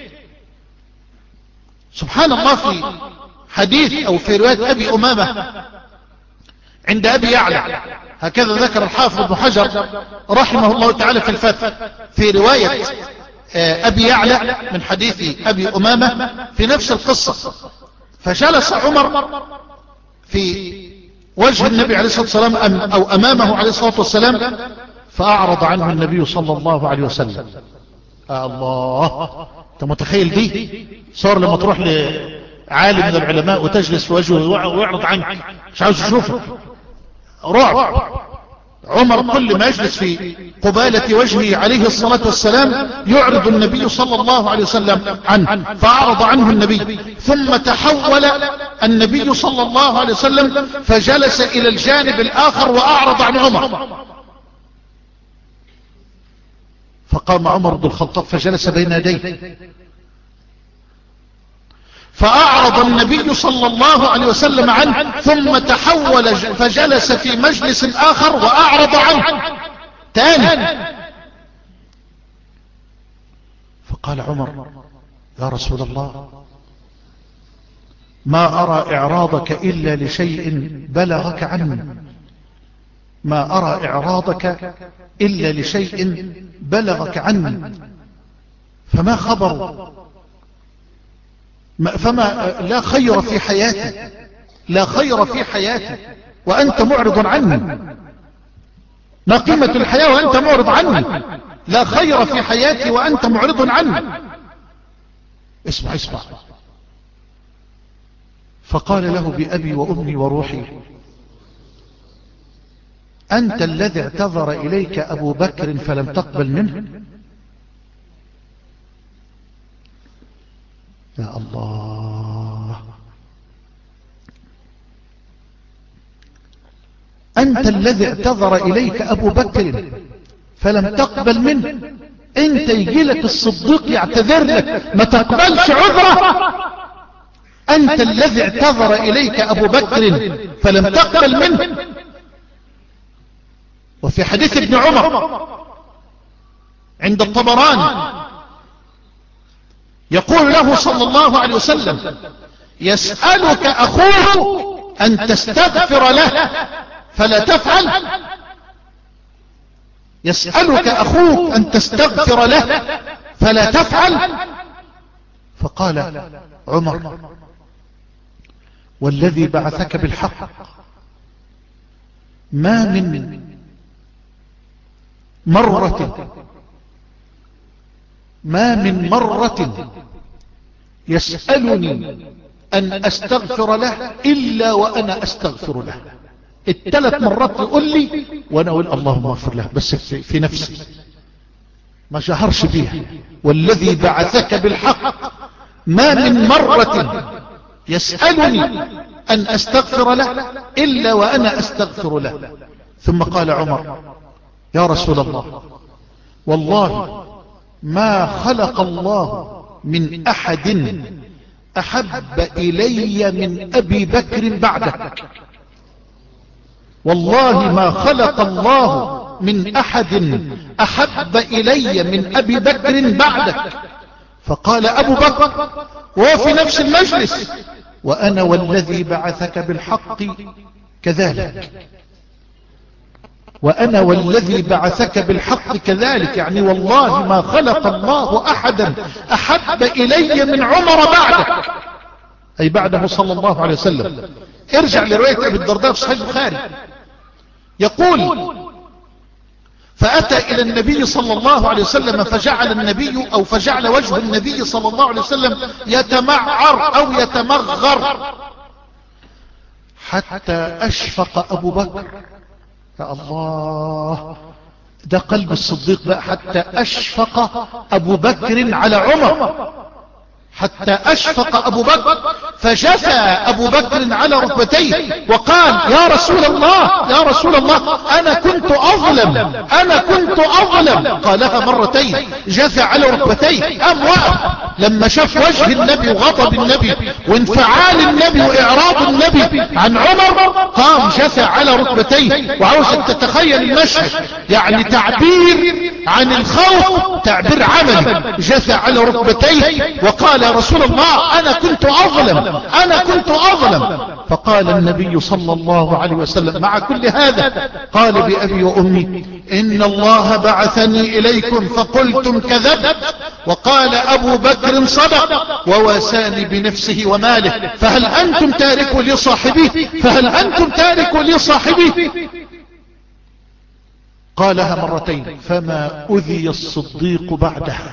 سبحان الله، في حديث او في رواية ابي امامة عند ابي يعلى، هكذا ذكر الحافظ ابن حجر رحمه الله تعالى في الفتح، في رواية ابي يعلى من حديث ابي امامة في نفس القصة، فجلس عمر في وجه النبي عليه الصلاة والسلام أم او امامه عليه الصلاة والسلام، فاعرض عنه النبي صلى الله عليه وسلم. آه الله، انت متخيل دي صار لما تروح لعالم من العلماء وتجلس في وجهه ويعرض عنك مش عاوز يشوفك، رعب. عمر كل ما يجلس في قبالة وجهه عليه الصلاة والسلام يعرض النبي صلى الله عليه وسلم عنه، فأعرض عنه النبي، ثم تحول النبي صلى الله عليه وسلم فجلس إلى الجانب الآخر وأعرض عن عمر، فقام عمر بن الخطاب فجلس بين يديه، فأعرض النبي صلى الله عليه وسلم عنه، ثم تحول فجلس في مجلس آخر وأعرض عنه تاني. فقال عمر: يا رسول الله، ما أرى إعراضك إلا لشيء بلغك عني، ما أرى إعراضك إلا لشيء بلغك عني، فما خبر، فما لا خير في حياتي، لا خير في حياتي وأنت معرض عني، ما قيمة الحياة وأنت معرض عني، لا خير في حياتي وأنت معرض عني. اسمع اسمع. فقال له: بأبي وأمي وروحي، أنت الذي اعتذر إليك أبو بكر فلم تقبل منه؟ يا الله، أنت الذي اعتذر إليك أبو بكر فلم تقبل منه، أنت يجي لك الصديق يعتذر لك ما تقبلش عذره، أنت الذي اعتذر إليك أبو بكر فلم تقبل منه. وفي حديث ابن عمر عند الطبراني يقول له صلى الله عليه وسلم: يسألك أخوك أن تستغفر له فلا تفعل، يسألك أخوك أن تستغفر له فلا تفعل. فقال عمر: والذي بعثك بالحق، ما من مرة ما من مرة يسألني أن أستغفر له إلا وأنا أستغفر له. الثلاث مرات يقول لي وأنا أقول اللهم اغفر له، بس في نفسي ما شهرش بيها. والذي بعثك بالحق، ما من مرة يسألني أن أستغفر له إلا وأنا أستغفر له. ثم قال عمر: يا رسول الله، والله ما خلق الله من أحد أحب إلي من أبي بكر بعدك، والله ما خلق الله من أحد أحب إلي من أبي بكر بعدك. فقال أبو بكر وهو في نفس المجلس: وأنا والذي بعثك بالحق كذلك، وأنا والذي بعثك بالحق كذلك، يعني والله ما خلق الله أحدا أحب إلي من عمر بعدك، أي بعده صلى الله عليه وسلم. ارجع لرواية أبي الدرداء في صحيح البخاري، يقول: فأتى إلى النبي صلى الله عليه وسلم فجعل النبي أو فجعل وجه النبي صلى الله عليه وسلم يتمعر أو يتمغر حتى أشفق أبو بكر. يا الله، ده قلب الصديق بقى. حتى أشفق أبو بكر على عمر، حتى أشفق أبو بكر فجثى أبو بكر على ركبتيه وقال يا رسول الله يا رسول الله أنا كنت أظلم أنا كنت أظلم. قالها مرتين، جثى على ركبتيه. أم وقف لما شاف وجه النبي وغضب النبي وانفعال النبي وإعراض النبي عن عمر، قام جثى على ركبتيه. وعاوزك تتخيل المشهد، يعني تعبير عن الخوف، تعبير عملي. جثى على ركبتيه وقال يا رسول الله أنا كنت أظلم أنا كنت أظلم. فقال النبي صلى الله عليه وسلم مع كل هذا، قال بأبي وأمي إن الله بعثني إليكم فقلتم كذبت، وقال أبو بكر صدق وواساني بنفسه وماله، فهل أنتم تاركوا لي صاحبي فهل أنتم تاركوا لي صاحبي. قالها مرتين، فما أذي الصديق بعدها.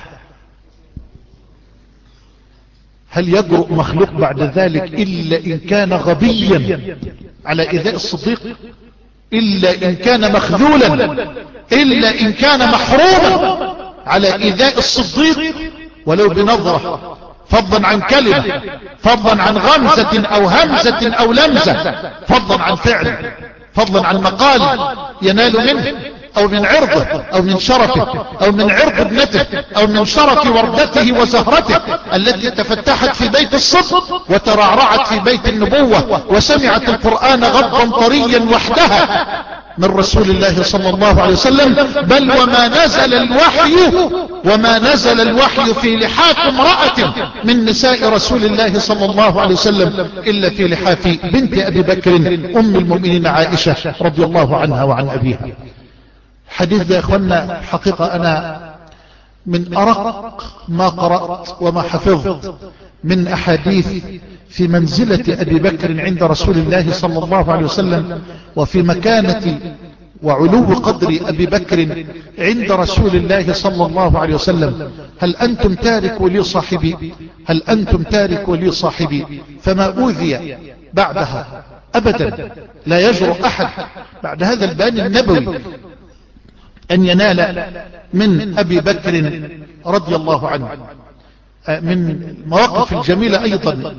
هل يجرؤ مخلوق بعد ذلك إلا إن كان غبيا على إيذاء الصديق، إلا إن كان مخذولا، إلا إن كان محروما على إيذاء الصديق ولو بنظرة، فضلا عن كلمة، فضلا عن غمزة أو همزة أو لمزة، فضلا عن فعل، فضلا عن مقال ينال منه أو من عرضه أو من شرفه أو من عرض ابنته أو من شرف وردته وزهرته التي تفتحت في بيت الصدق وترعرعت في بيت النبوة وسمعت القرآن غضا طريا وحدها من رسول الله صلى الله عليه وسلم. بل وما نزل الوحي وما نزل الوحي في لحاف امرأة من نساء رسول الله صلى الله عليه وسلم إلا في لحاف بنت أبي بكر أم المؤمنين عائشة رضي الله عنها وعن أبيها. حديث ده يا اخوانا حقيقة انا من ارق ما قرأت وما حفظت من احاديث في منزلة ابي بكر عند رسول الله صلى الله عليه وسلم، وفي مكانة وعلو قدر ابي بكر عند رسول الله صلى الله عليه وسلم. هل انتم تاركوا لي صاحبي هل انتم تاركوا لي صاحبي فما اوذي بعدها ابدا. لا يجرؤ احد بعد هذا البيان النبوي أن ينال من أبي بكر رضي الله عنه. من المواقف الجميلة أيضا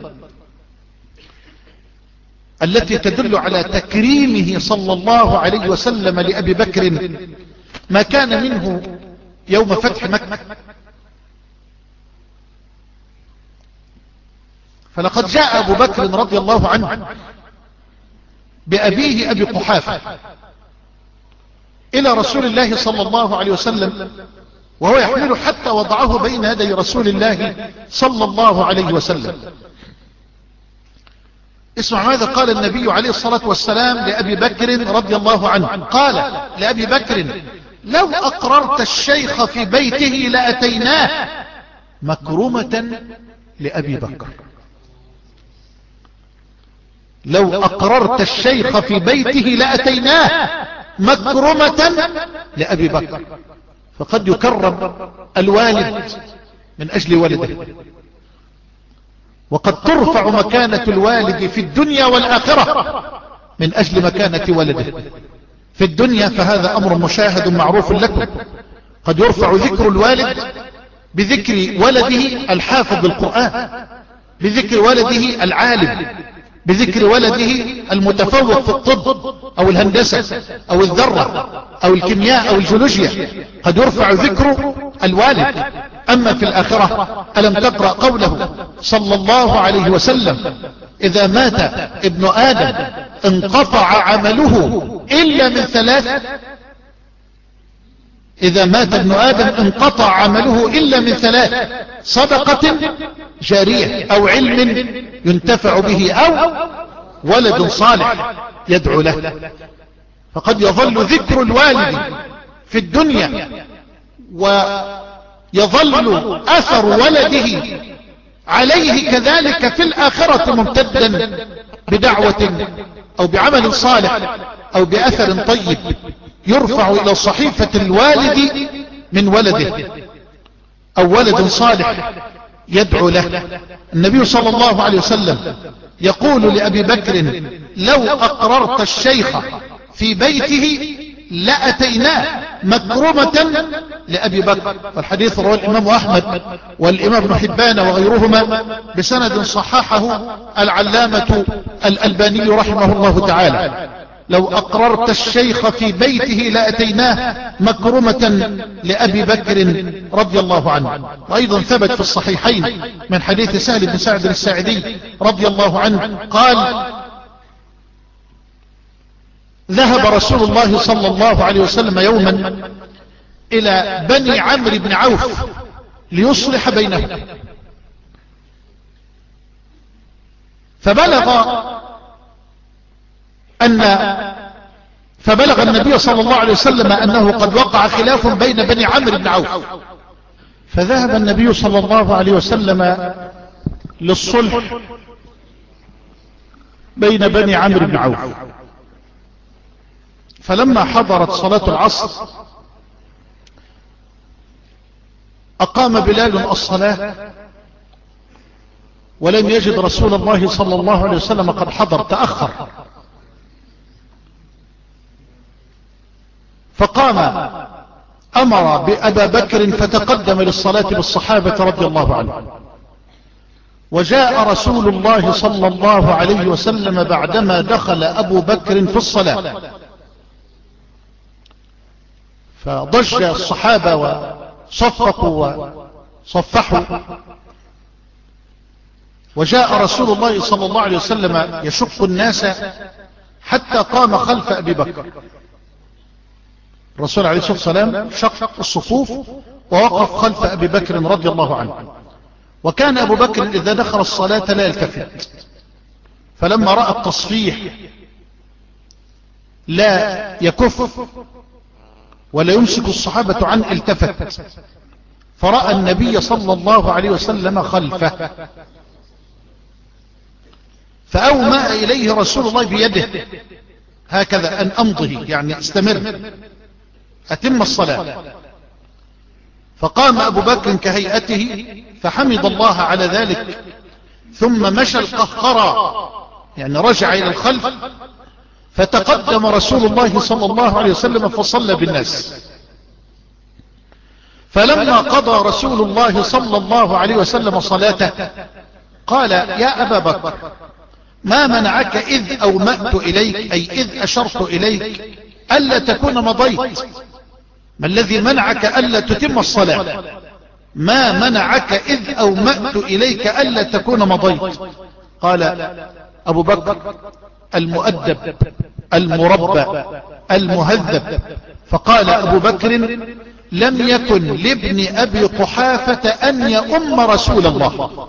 التي تدل على تكريمه صلى الله عليه وسلم لأبي بكر ما كان منه يوم فتح مكة. فلقد جاء أبو بكر رضي الله عنه بأبيه أبي قحافة إلى رسول الله صلى الله عليه وسلم، وهو يحمل حتى وضعه بين يدي رسول الله صلى الله عليه وسلم. اسمع ماذا قال النبي عليه الصلاة والسلام لأبي بكر رضي الله عنه. قال لأبي بكر لو أقررت الشيخ في بيته لأتيناه، مكرمة لأبي بكر. لو أقررت الشيخ في بيته لأتيناه مكرمة لأبي بكر. فقد يكرم الوالد من أجل ولده، وقد ترفع مكانة الوالد في الدنيا والآخرة من أجل مكانة ولده. في الدنيا فهذا أمر مشاهد معروف لكم، قد يرفع ذكر الوالد بذكر ولده الحافظ القرآن، بذكر ولده العالم، بذكر ولده المتفوق في الطب أو الهندسة أو الذرة أو الكيمياء أو الجيولوجيا، قد يرفع ذكر الوالد. أما في الآخرة ألم تقرأ قوله صلى الله عليه وسلم إذا مات ابن آدم انقطع عمله إلا من ثلاث. إذا مات ابن آدم انقطع عمله إلا من ثلاث: صدقة جارية أو علم ينتفع به أو ولد صالح يدعو له. فقد يظل ذكر الوالد في الدنيا ويظل أثر ولده عليه كذلك في الآخرة ممتدا بدعوة أو بعمل صالح أو بأثر طيب يرفع إلى صحيفة الوالد من ولده أو ولد صالح يدعو له. النبي صلى الله عليه وسلم يقول لأبي بكر لو أقررت الشيخ في بيته لأتيناه مكرمة لأبي بكر. والحديث رواه الإمام أحمد والإمام ابن حبان وغيرهما بسند صححه العلامة الألباني رحمه الله تعالى. لو أقررت الشيخ في بيته لأتيناه مكرمة لأبي بكر رضي الله عنه. وأيضا ثبت في الصحيحين من حديث سهل بن سعد الساعدي رضي الله عنه قال: ذهب رسول الله صلى الله عليه وسلم يوما إلى بني عمرو بن عوف ليصلح بينهم، فبلغ أن فبلغ النبي صلى الله عليه وسلم أنه قد وقع خلاف بين بني عمرو بن عوف، فذهب النبي صلى الله عليه وسلم للصلح بين بني عمرو بن عوف. فلما حضرت صلاة العصر أقام بلال الصلاة ولم يجد رسول الله صلى الله عليه وسلم قد حضر، تأخر، فقام أمر بأبا بكر فتقدم للصلاة بالصحابة رضي الله عنهم. وجاء رسول الله صلى الله عليه وسلم بعدما دخل أبو بكر في الصلاة، فضج الصحابة وصفقوا وصفحوا، وجاء رسول الله صلى الله عليه وسلم يشق الناس حتى قام خلف أبي بكر. الرسول عليه الصلاة والسلام شق الصفوف ووقف خلف أبي بكر رضي الله عنه. وكان أبو بكر إذا دخل الصلاة لا يلتفت، فلما رأى التصفيح لا يكف ولا يمسك الصحابة عن التفت، فرأى النبي صلى الله عليه وسلم خلفه، فأومأ إليه رسول الله بيده هكذا أن أمضه، يعني استمر أتم الصلاة. فقام أبو بكر كهيئته فحمد الله على ذلك، ثم مشى القهقرى، يعني رجع إلى الخلف، فتقدم رسول الله صلى الله عليه وسلم فصلى بالناس. فلما قضى رسول الله صلى الله عليه وسلم صلاته قال: يا أبا بكر، ما منعك إذ أومأت إليك، أي إذ أشرت إليك، ألا تكون مضيت؟ ما الذي منعك ألا تتم الصلاة؟ ما منعك إذ أومأت إليك ألا تكون مضيت؟ قال أبو بكر: المؤدب المربى المهذب. فقال أبو بكر: لم يكن لابن أبي قحافة أن يؤم رسول الله،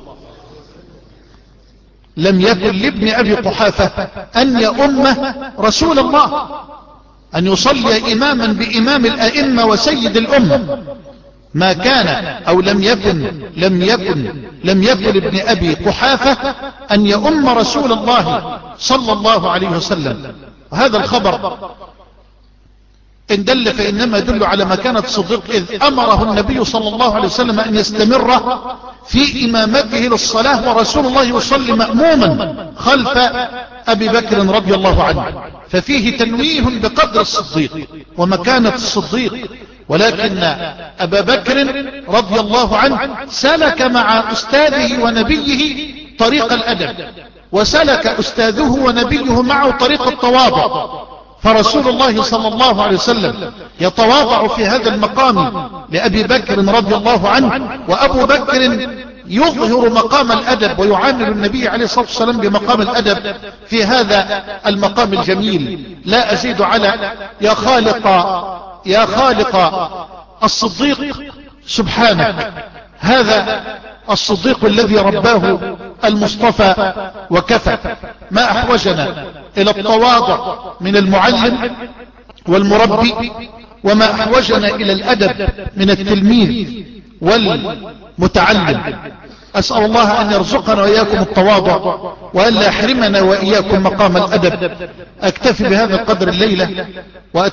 لم يكن لابن أبي قحافة أن يؤم رسول الله، أن يصلي إماما بإمام الأئمة وسيد الأمة، ما كان أو لم يكن لم يكن لم يكن ابن أبي قحافة أن يؤم رسول الله صلى الله عليه وسلم. وهذا الخبر إن دل فإنما يدل على مكانة صديق، إذ أمره النبي صلى الله عليه وسلم أن يستمر في إمامته للصلاة ورسول الله يصلي مأموما خلف أبي بكر رضي الله عنه. ففيه تنويه بقدر الصديق ومكانة الصديق. ولكن أبا بكر رضي الله عنه سلك مع أستاذه ونبيه طريق الأدب، وسلك أستاذه ونبيه معه طريق التواضع، فرسول الله صلى الله عليه وسلم يتواضع في هذا المقام لأبي بكر رضي الله عنه، وأبو بكر يظهر مقام الأدب ويعامل النبي عليه الصلاة والسلام بمقام الأدب في هذا المقام الجميل. لا أزيد على يا خالق يا خالق الصديق سبحانك، هذا الصديق الذي رباه المصطفى وكفى. ما أحوجنا إلى التواضع من المعلم والمربي، وما أحوجنا إلى الأدب من التلميذ والمتعلم. أسأل الله أن يرزقنا وإياكم التواضع، وأن لا يحرمنا وإياكم مقام الأدب. أكتفي بهذا القدر الليلة،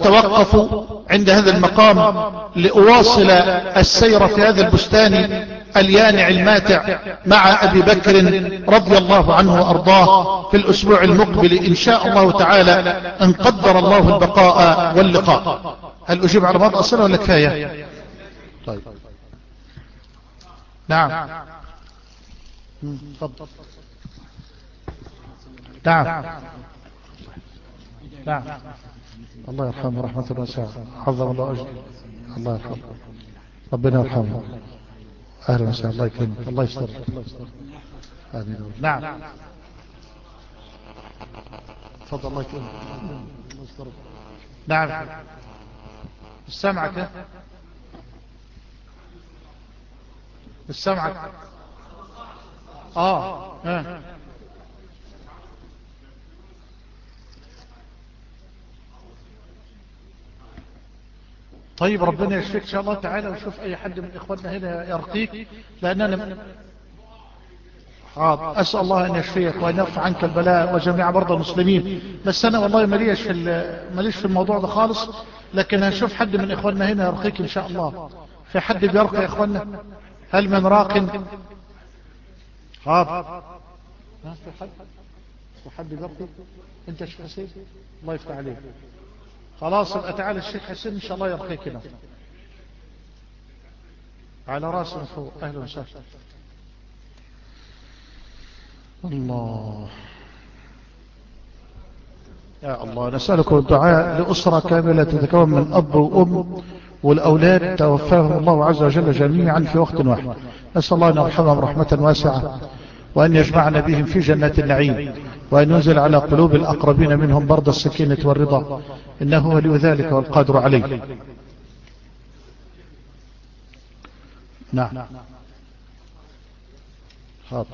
وأتوقف عند هذا المقام لأواصل السير في هذا البستان اليانع الماتع مع أبي بكر رضي الله عنه وأرضاه في الأسبوع المقبل إن شاء الله تعالى، إن قدر الله البقاء واللقاء. هل أجيب على بعض أصلا ولا كفاية؟ طيب نعم تفضل. نعم نعم. الله يرحمه رحمة واسعة، حفظه الله أجل. الله يرحمه، ربنا يرحمه. أهلا وسهلا، الله يكرمك، الله يستر. آمين. نعم تفضل. الله يكرمك. نعم سمعك سمعك اه اه طيب ربنا يشفيك ان شاء الله تعالى، وشوف اي حد من اخواننا هنا يرقيك، لاننا حاضر. اسال الله ان يشفيك وان يرفع عنك البلاء وجميع مرضى المسلمين. بس انا والله ماليش في ماليش في الموضوع ده خالص، لكن هنشوف حد من اخواننا هنا يرقيك ان شاء الله. في حد بيرقي يا اخواننا؟ هل من راق؟ حاضر. في حد وحد بيرقي؟ انت يا شيخ حسين، الله يفتح عليك. خلاص يبقى تعالى الشيخ حسين ان شاء الله يرقيك هنا على راسنا فوق. اهلا وسهلا. الله يا الله، نسألكم الدعاء لأسرة كاملة تتكون من أب وأم والأولاد توفاهم الله عز وجل جميعا في وقت واحد. نسأل الله أن يرحمهم رحمة واسعة، وأن يجمعنا بهم في جنات النعيم، وأن ينزل على قلوب الأقربين منهم برد السكينة والرضا، إنه ولي ذلك والقادر عليه. نعم حاضر.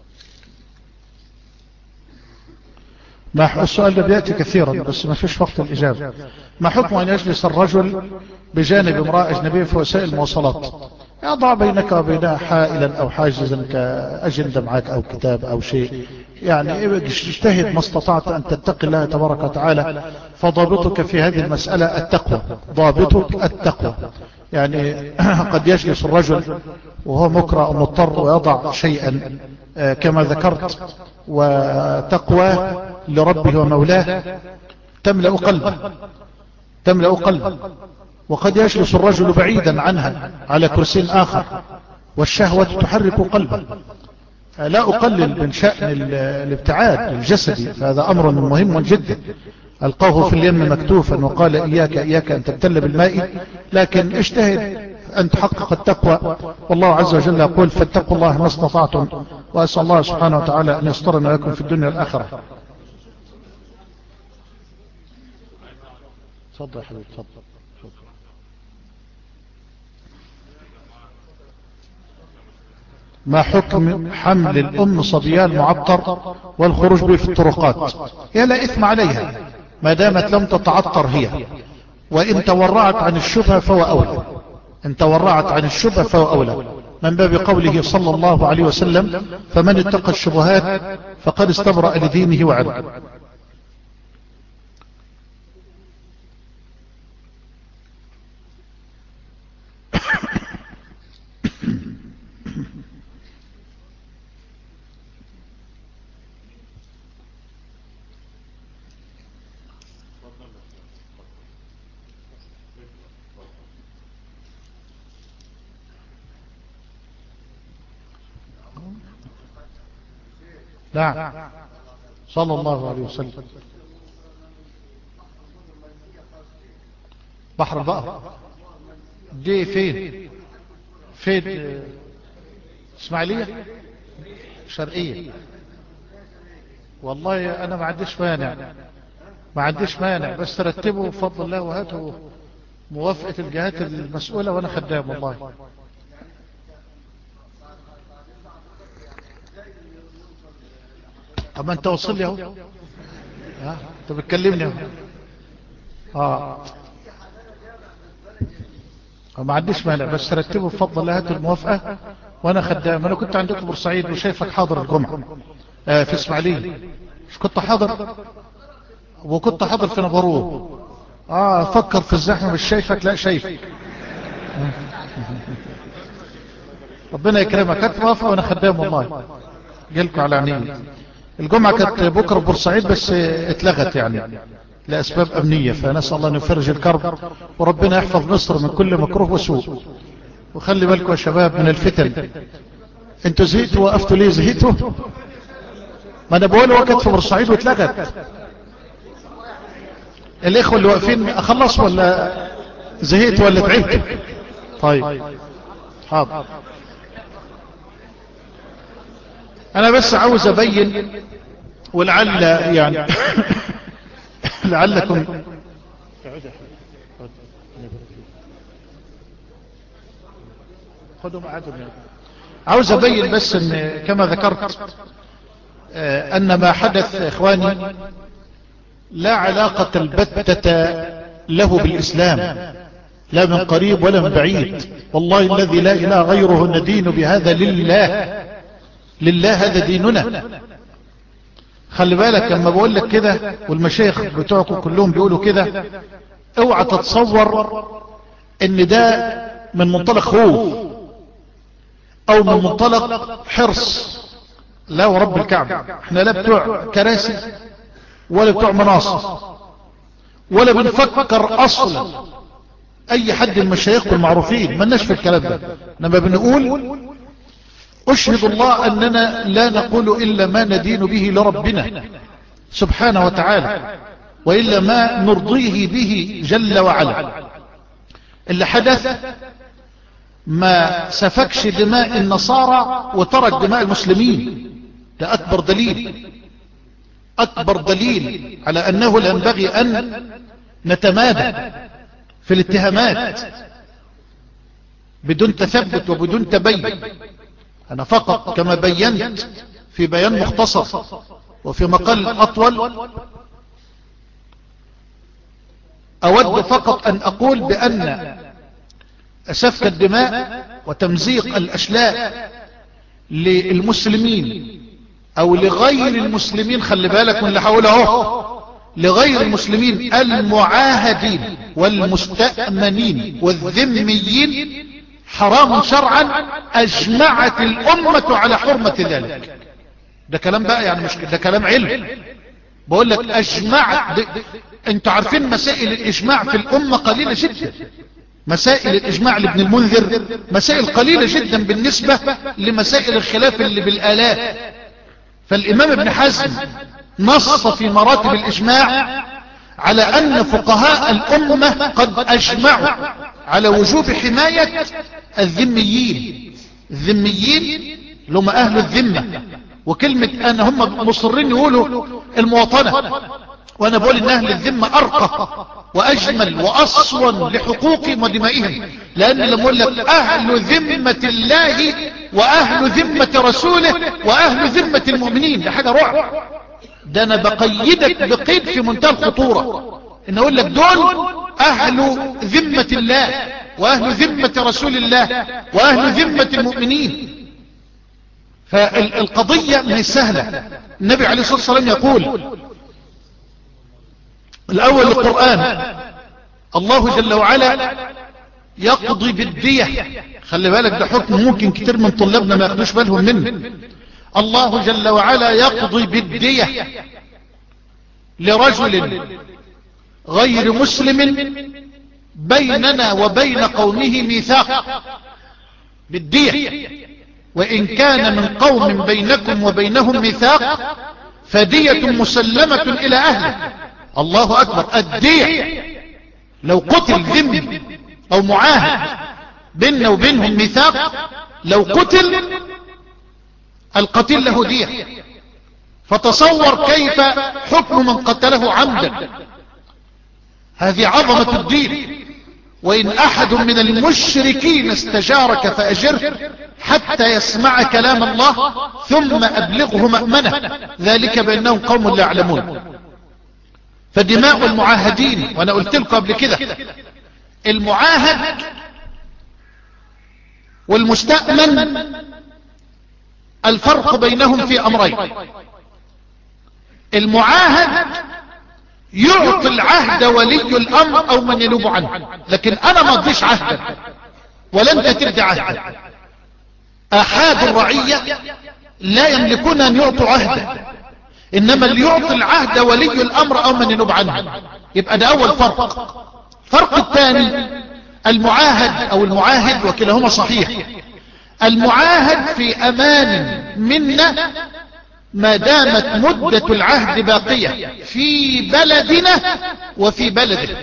ما السؤال ده بيأتي كثيرا بس ما فيش وقت الإجابة. ما حكم أن يجلس الرجل بجانب امرأة أجنبية في وسائل المواصلات، يضع بينك وبينها حائلا أو حاجزا كأجندة معك أو كتاب أو شيء، يعني اجتهد ما استطعت أن تتقي الله تبارك وتعالى. فضابطك في هذه المسألة التقوى، ضابطك التقوى. يعني قد يجلس الرجل وهو مكره أو مضطر ويضع شيئا كما ذكرت، وتقوى لربه ومولاه تملأ قلبه تملأ قلبه وقد يجلس الرجل بعيدا عنها على كرسي آخر والشهوة تحرك قلبه. لا أقلل من شأن الابتعاد الجسدي، فهذا أمر مهم جدا. ألقاه في اليم مكتوفا وقال إياك إياك أن تبتل بالماء، لكن اجتهد أن تحقق التقوى. والله عز وجل يقول فاتقوا الله ما استطعتم، وأسأل الله سبحانه وتعالى أن يسترنا لكم في الدنيا والآخرة. تفضل يا حبيبي تفضل. ما حكم حمل الأم صبيان المعطر والخروج به في الطرقات؟ هي لا إثم عليها ما دامت لم تتعطر هي، وإن تورعت عن الشبهة فهو أولى. إن تورعت عن الشبهة فهو أولى، من باب قوله صلى الله عليه وسلم فمن اتقى الشبهات فقد استبرأ لدينه وعرضه. نعم صلى الله عليه وسلم. بحر البقر دي فين؟ فين؟ اسماعيلية شرقية. والله انا ما عنديش مانع ما عنديش مانع بس ترتبوا بفضل الله وهاتوا موافقة الجهات المسؤولة وانا خدام والله. اما انت وصل لي اهو، ها انت بتكلمني اهو. اه ما عنديش مانع بس ترتبوا بفضل الله هاتوا الموافقة وانا خدام. انا كنت عندكم بورسعيد وشايفك حاضر الجمعة آه في اسماعيلية، مش كنت حاضر؟ وكنت حاضر في نبروه. اه فكر في الزحمة مش شايفك، لا شايفك. ربنا يكرمك. كانت موافقة وانا خدام والله، جيلكم على عيني. الجمعة كانت بكرة في بورسعيد بس اتلغت يعني لأسباب أمنية، فنسأل الله أن يفرج الكرب وربنا يحفظ مصر من كل مكروه وسوء. وخلي بالكم يا شباب من الفتن. انتوا زهيتوا وقفتوا ليه؟ زهيتوا؟ ما انا بقول وقت في بورسعيد واتلغت. الاخوة اللي واقفين اخلص ولا زهيت ولا تعبت؟ طيب حاضر. انا بس عاوز ابين ولعل يعني لعلكم خدوا معادوا. عاوز ابين بس ان كما ذكرت ان ما حدث اخواني لا علاقة البتة له بالاسلام، لا من قريب ولا من بعيد. والله الذي لا اله غيره ندين بهذا لله، لله هذا ديننا. خلي بالك لما بقول لك كده والمشايخ بتوعكم كلهم بيقولوا كده، اوعى تتصور ان ده من منطلق خوف او من منطلق حرص. لا ورب الكعبة احنا لا بتوع كراسي ولا بتوع مناصب ولا بنفكر اصلا اي حد من مشايخكم المعروفين، ما لناش في الكلام ده. لما بنقول اشهد الله اننا لا نقول الا ما ندين به لربنا سبحانه وتعالى، والا ما نرضيه به جل وعلا. اللي حدث ما سفكش دماء النصارى وترك دماء المسلمين، ده اكبر دليل، اكبر دليل على انه لا ينبغي ان نتمادى في الاتهامات بدون تثبت وبدون تبين. انا فقط كما بينت في بيان مختصر وفي مقال اطول اود فقط ان اقول بان سفك الدماء وتمزيق الاشلاء للمسلمين او لغير المسلمين، خلي بالك من اللي هقوله اهو، لغير المسلمين المعاهدين والمستأمنين والذميين حرام شرعا، اجمعت الامة على حرمة ذلك. ده كلام بقى يعني مش ده كلام علم، بقول لك اجمعت. انتوا عارفين مسائل الاجماع في الامة قليلة جدا، مسائل الاجماع لابن المنذر مسائل قليلة جدا بالنسبة لمسائل الخلاف اللي بالالاف. فالامام ابن حزم نص في مراتب الاجماع على ان فقهاء الامة قد اجمعوا على وجوب حماية الذميين. الذميين لهم اهل الذمة، وكلمة ان هم مصرين يقولوا المواطنة، وانا بقول ان اهل الذمة ارقى واجمل واصون لحقوقهم ودمائهم، لان لما اقول لك اهل ذمة الله واهل ذمة رسوله واهل ذمة المؤمنين ده حاجة رعب. ده انا بقيدك بقيد في منتهى الخطورة، ان اقول لك دول اهل ذمة الله واهل ذمة رسول الله واهل ذمة المؤمنين. فالقضية ما هي سهلة. النبي عليه الصلاة والسلام يقول الاول القرآن الله جل وعلا يقضي بالدية. خلي بالك ده حكم ممكن كتير من طلابنا ما ياخدوش بالهم منه. الله جل وعلا يقضي بالدية لرجل غير مسلم بيننا وبين قومه ميثاق بالدية، وإن كان من قوم بينكم وبينهم ميثاق فدية مسلمة إلى أهله. الله أكبر. الدية لو قتل ذمي أو معاهد بيننا وبينهم ميثاق، لو قتل القتيل له دية. فتصور كيف حكم من قتله عمدا. هذه عظمة الدين. وإن أحد من المشركين استجارك فأجره حتى يسمع كلام الله ثم أبلغه مأمنه، ذلك بأنهم قوم لا يعلمون. فدماء المعاهدين، وأنا قلت لكم قبل كده المعاهد والمستأمن الفرق بينهم في أمرين. المعاهد يعطي العهد ولي الأمر أو من ينوب عنه، لكن أنا ما أضيش عهدا ولا أنت تدي عهدا. احاد الرعية لا يملكون ان يعطوا عهدا، انما اللي يعطي العهد ولي الامر او من ينوب عنه. يبقى ده اول فرق. الفرق الثاني المعاهد او المعاهد، وكلاهما صحيح. المعاهد في امان منا ما دامت مدة العهد باقية في بلدنا وفي بلده.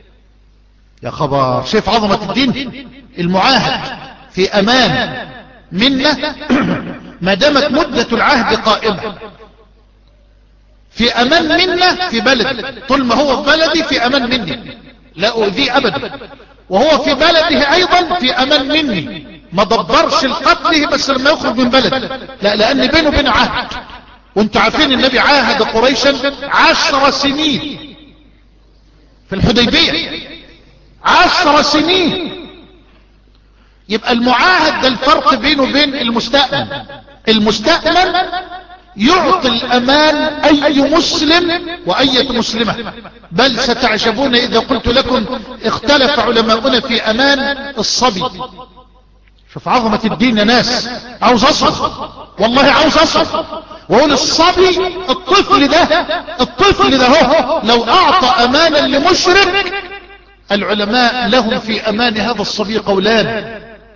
يا خبر، شايف عظمة الدين؟ المعاهد في امان منا ما دامت مدة العهد قائمة، في امان منا في بلد. طول ما هو في بلدي في امان مني، لا اؤذيه ابدا، وهو في بلده ايضا في امان مني. ما دبرش القتل بس لما يخرج من بلد، لا، لان بينه وبين عهد. وانتوا عارفين النبي عاهد قريشا عشر سنين في الحديبية، عشر سنين. يبقى المعاهد ده الفرق بينه وبين المستأمن. المستأمن يعطي الامان اي مسلم واية مسلمة. بل ستعجبون اذا قلت لكم اختلف علماؤنا في امان الصبي. شوف عظمة الدين يا ناس. عاوز اصرخ والله، عاوز اصرخ واقول الصبي، الطفل ده الطفل ده هو لو اعطى امانا لمشرك، العلماء لهم في امان هذا الصبي قولان.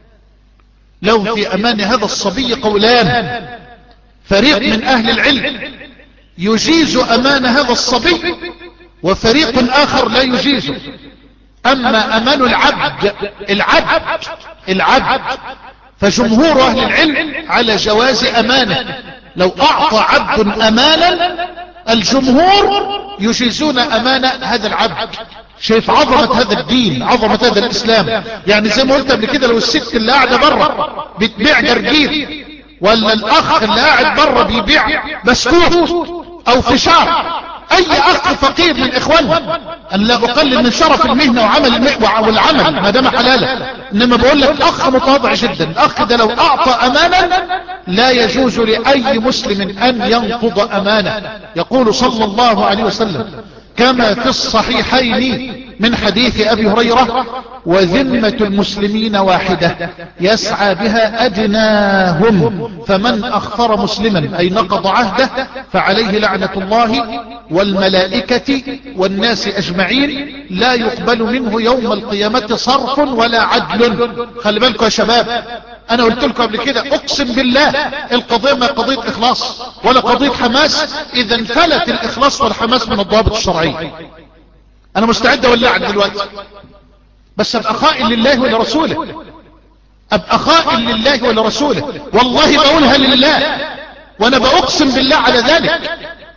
لهم في امان هذا الصبي قولان. فريق من اهل العلم يجيز امان هذا الصبي، وفريق اخر لا يجيزه. اما امان العبد العبد العبد فجمهور اهل العلم على جواز امانه. لو اعطى عبد امانا الجمهور يجيزون امانه هذا العبد. شايف عظمة هذا الدين، عظمة هذا الاسلام؟ يعني زي ما قلت قبل كده، لو الست اللي قاعدة بره بتبيع جرجير، ولا الاخ اللي قاعد بره بيبيع بسكوت او فشار، اي اخ فقير من اخواننا، ان لا اقلل من شرف المهنة وعمل المهنة والعمل ما دام حلالا، انما بقول لك اخ متواضع جدا. الاخ ده لو اعطى امانا لا يجوز لاي مسلم ان ينقض امانه. يقول صلى الله عليه وسلم كما في الصحيحين من حديث ابي هريرة: وذمة المسلمين واحدة يسعى بها ادناهم، فمن اخفر مسلما اي نقض عهده فعليه لعنة الله والملائكة والناس اجمعين، لا يقبل منه يوم القيامة صرف ولا عدل. خلي بالكم يا شباب، انا قلت لكم قبل كده اقسم بالله القضية ما قضية اخلاص ولا قضية حماس. اذا انفلت الاخلاص والحماس من الضوابط الشرعية، انا مستعد اولعك دلوقتي، بس ابقى خائن لله ولرسوله، ابقى خائن لله ولرسوله، والله بقولها لله وانا بأقسم بالله على ذلك.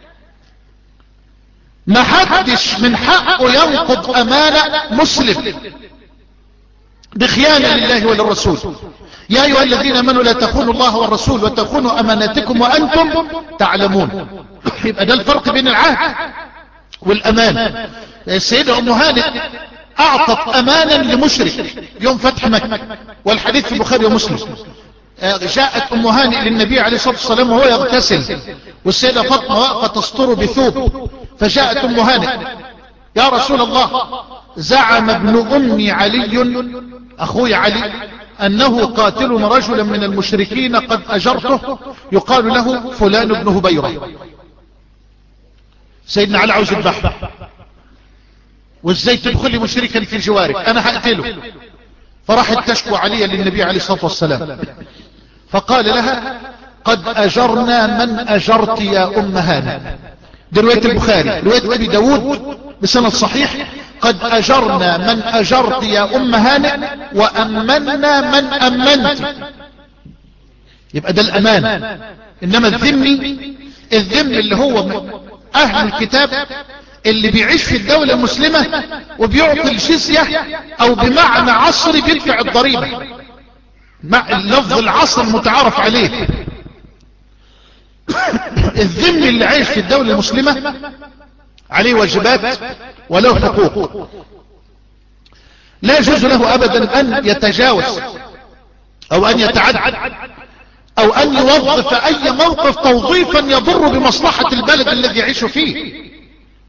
ما حدش من حقه ينقض امانة مسلم بخيانة لله وللرسول. يا ايها الذين امنوا لا تخونوا الله والرسول وتخونوا اماناتكم وانتم تعلمون. يبقى ده الفرق بين العهد والامان. السيدة ام هانئ اعطت امانا لمشرك يوم فتح مكة، والحديث في البخاري ومسلم. جاءت ام هانئ للنبي عليه الصلاة والسلام وهو يغتسل، والسيدة فاطمة واقفة تستر بثوب، فجاءت ام هانئ: يا رسول الله، زعم ابن امي علي اخوي علي انه قاتل رجلا من المشركين قد اجرته يقال له فلان بن هبيرة. سيدنا علي عاوز يذبحه، وازاي تدخلي مشركا في جوارك، انا هقتله. فراحت تشكو علي للنبي عليه الصلاة والسلام، فقال لها: قد اجرنا من اجرت يا ام هانئ. دي رواية البخاري. رواية ابي داود بسند صحيح: قد اجرنا من اجرت يا ام هانئ وامنا من امنت. يبقى ده الامان. انما الذمي، الذمي اللي هو اهل الكتاب اللي بيعيش في الدولة المسلمة وبيعطي الجزية، او بمعنى عصري بيدفع الضريبة، مع اللفظ العصر المتعارف عليه. الذمي اللي عايش في الدولة المسلمة عليه واجبات وله حقوق، لا يجوز له ابدا ان يتجاوز او ان يتعدى او ان يوظف اي موقف توظيفا يضر بمصلحة البلد الذي يعيش فيه.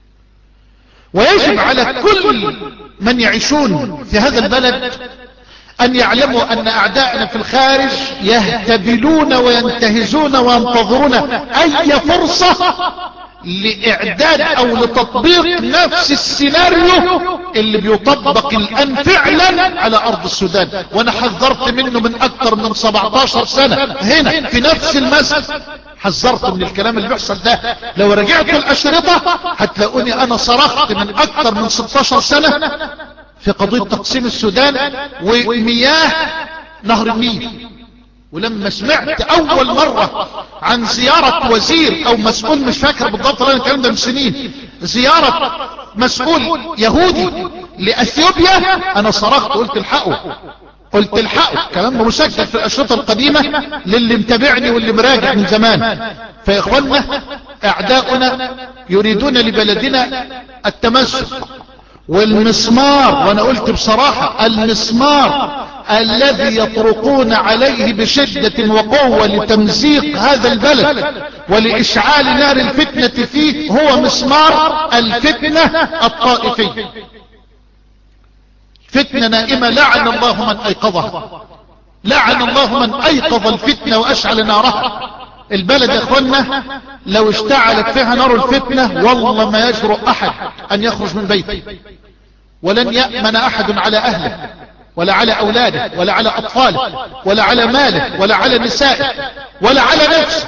ويجب على كل من يعيشون في هذا البلد ان يعلموا ان اعدائنا في الخارج يهتبلون وينتهزون وينتظرون اي فرصة لاعداد او لتطبيق نفس السيناريو اللي بيطبق الان فعلا على ارض السودان. وانا حذرت منه من اكتر من سبعتاشر سنة هنا في نفس المسجد، حذرت من الكلام اللي بيحصل ده. لو رجعت الاشرطة هتلاقوني انا صرخت من اكتر من ستاشر سنة في قضية تقسيم السودان ومياه نهر النيل. ولما سمعت اول مرة عن زيارة وزير او مسؤول، مش فاكر بالضبط لان الكلام ده من سنين، زيارة مسؤول يهودي لاثيوبيا، انا صرخت قلت الحقوا قلت الحقوا. كلام مسجل في الاشرطة القديمة للي متابعني واللي مراجع من زمان. فيا اخوانا اعداؤنا يريدون لبلدنا التمزق والمسمار، وانا قلت بصراحة المسمار الذي يطرقون عليه بشدة وقوة لتمزيق هذا البلد ولإشعال نار الفتنة فيه هو مسمار الفتنة الطائفية. فتنة نائمة لعن الله من ايقظها، لعن الله من ايقظ الفتنة واشعل نارها. البلد يا اخوانا لو اشتعلت فيها نار الفتنة والله ما يجرؤ احد ان يخرج من بيته، ولن يأمن احد على اهله ولا على اولاده ولا على اطفاله ولا على ماله ولا على نسائه ولا على نفسه.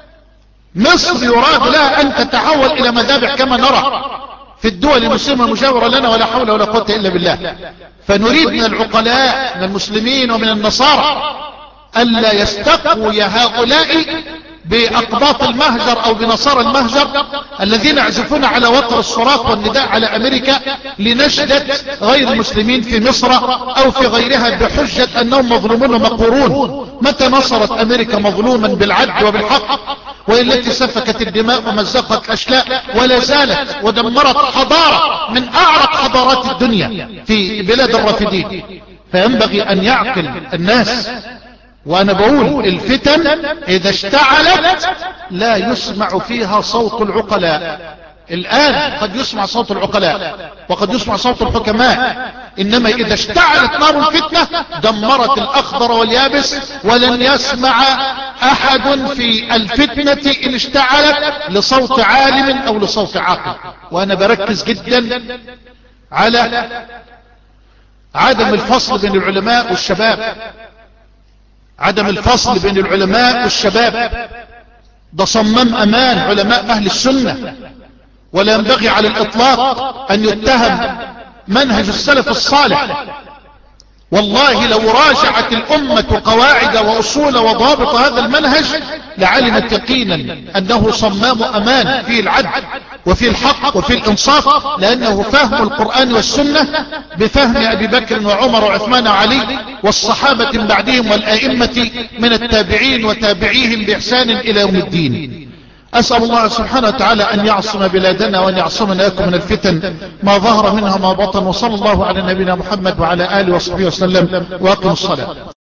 مصر يراد لها ان تتحول الى مذابح كما نرى في الدول المسلمة المجاورة لنا، ولا حول ولا قوة الا بالله. فنريد من العقلاء من المسلمين ومن النصارى الا يستقوا يا هؤلاء باقباط المهجر او بنصارى المهجر الذين يعزفون على وتر الصراخ والنداء على امريكا لنشدة غير المسلمين في مصر او في غيرها بحجة انهم مظلومون ومقهورون. متى نصرت امريكا مظلوما بالعدل وبالحق، والتي سفكت الدماء ومزقت الاشلاء ولا زالت ودمرت حضارة من اعرق حضارات الدنيا في بلاد الرافدين. فينبغي ان يعقل الناس. وانا بقول الفتن اذا اشتعلت لا يسمع فيها صوت العقلاء. الان قد يسمع صوت العقلاء وقد يسمع صوت الحكماء، انما اذا اشتعلت نار الفتنة دمرت الاخضر واليابس، ولن يسمع احد في الفتنة ان اشتعلت لصوت عالم او لصوت عاقل. وانا بركز جدا على عدم الفصل بين العلماء والشباب، عدم الفصل بين العلماء والشباب. ده صمام امان علماء اهل السنة، ولا ينبغي على الاطلاق ان يتهم منهج السلف الصالح. والله لو راجعت الامة قواعد واصول وضابط هذا المنهج لعلمت يقينا انه صمام امان في العدل وفي الحق وفي الانصاف، لانه فهم القرآن والسنة بفهم ابي بكر وعمر وعثمان وعلي والصحابة من بعدهم والائمة من التابعين وتابعيهم باحسان الى يوم الدين. اسأل الله سبحانه وتعالى ان يعصم بلادنا وان يعصمنا لكم من الفتن ما ظهر منها ما بطن. وصلى الله على نبينا محمد وعلى اله وصحبه وسلم، واقم الصلاة.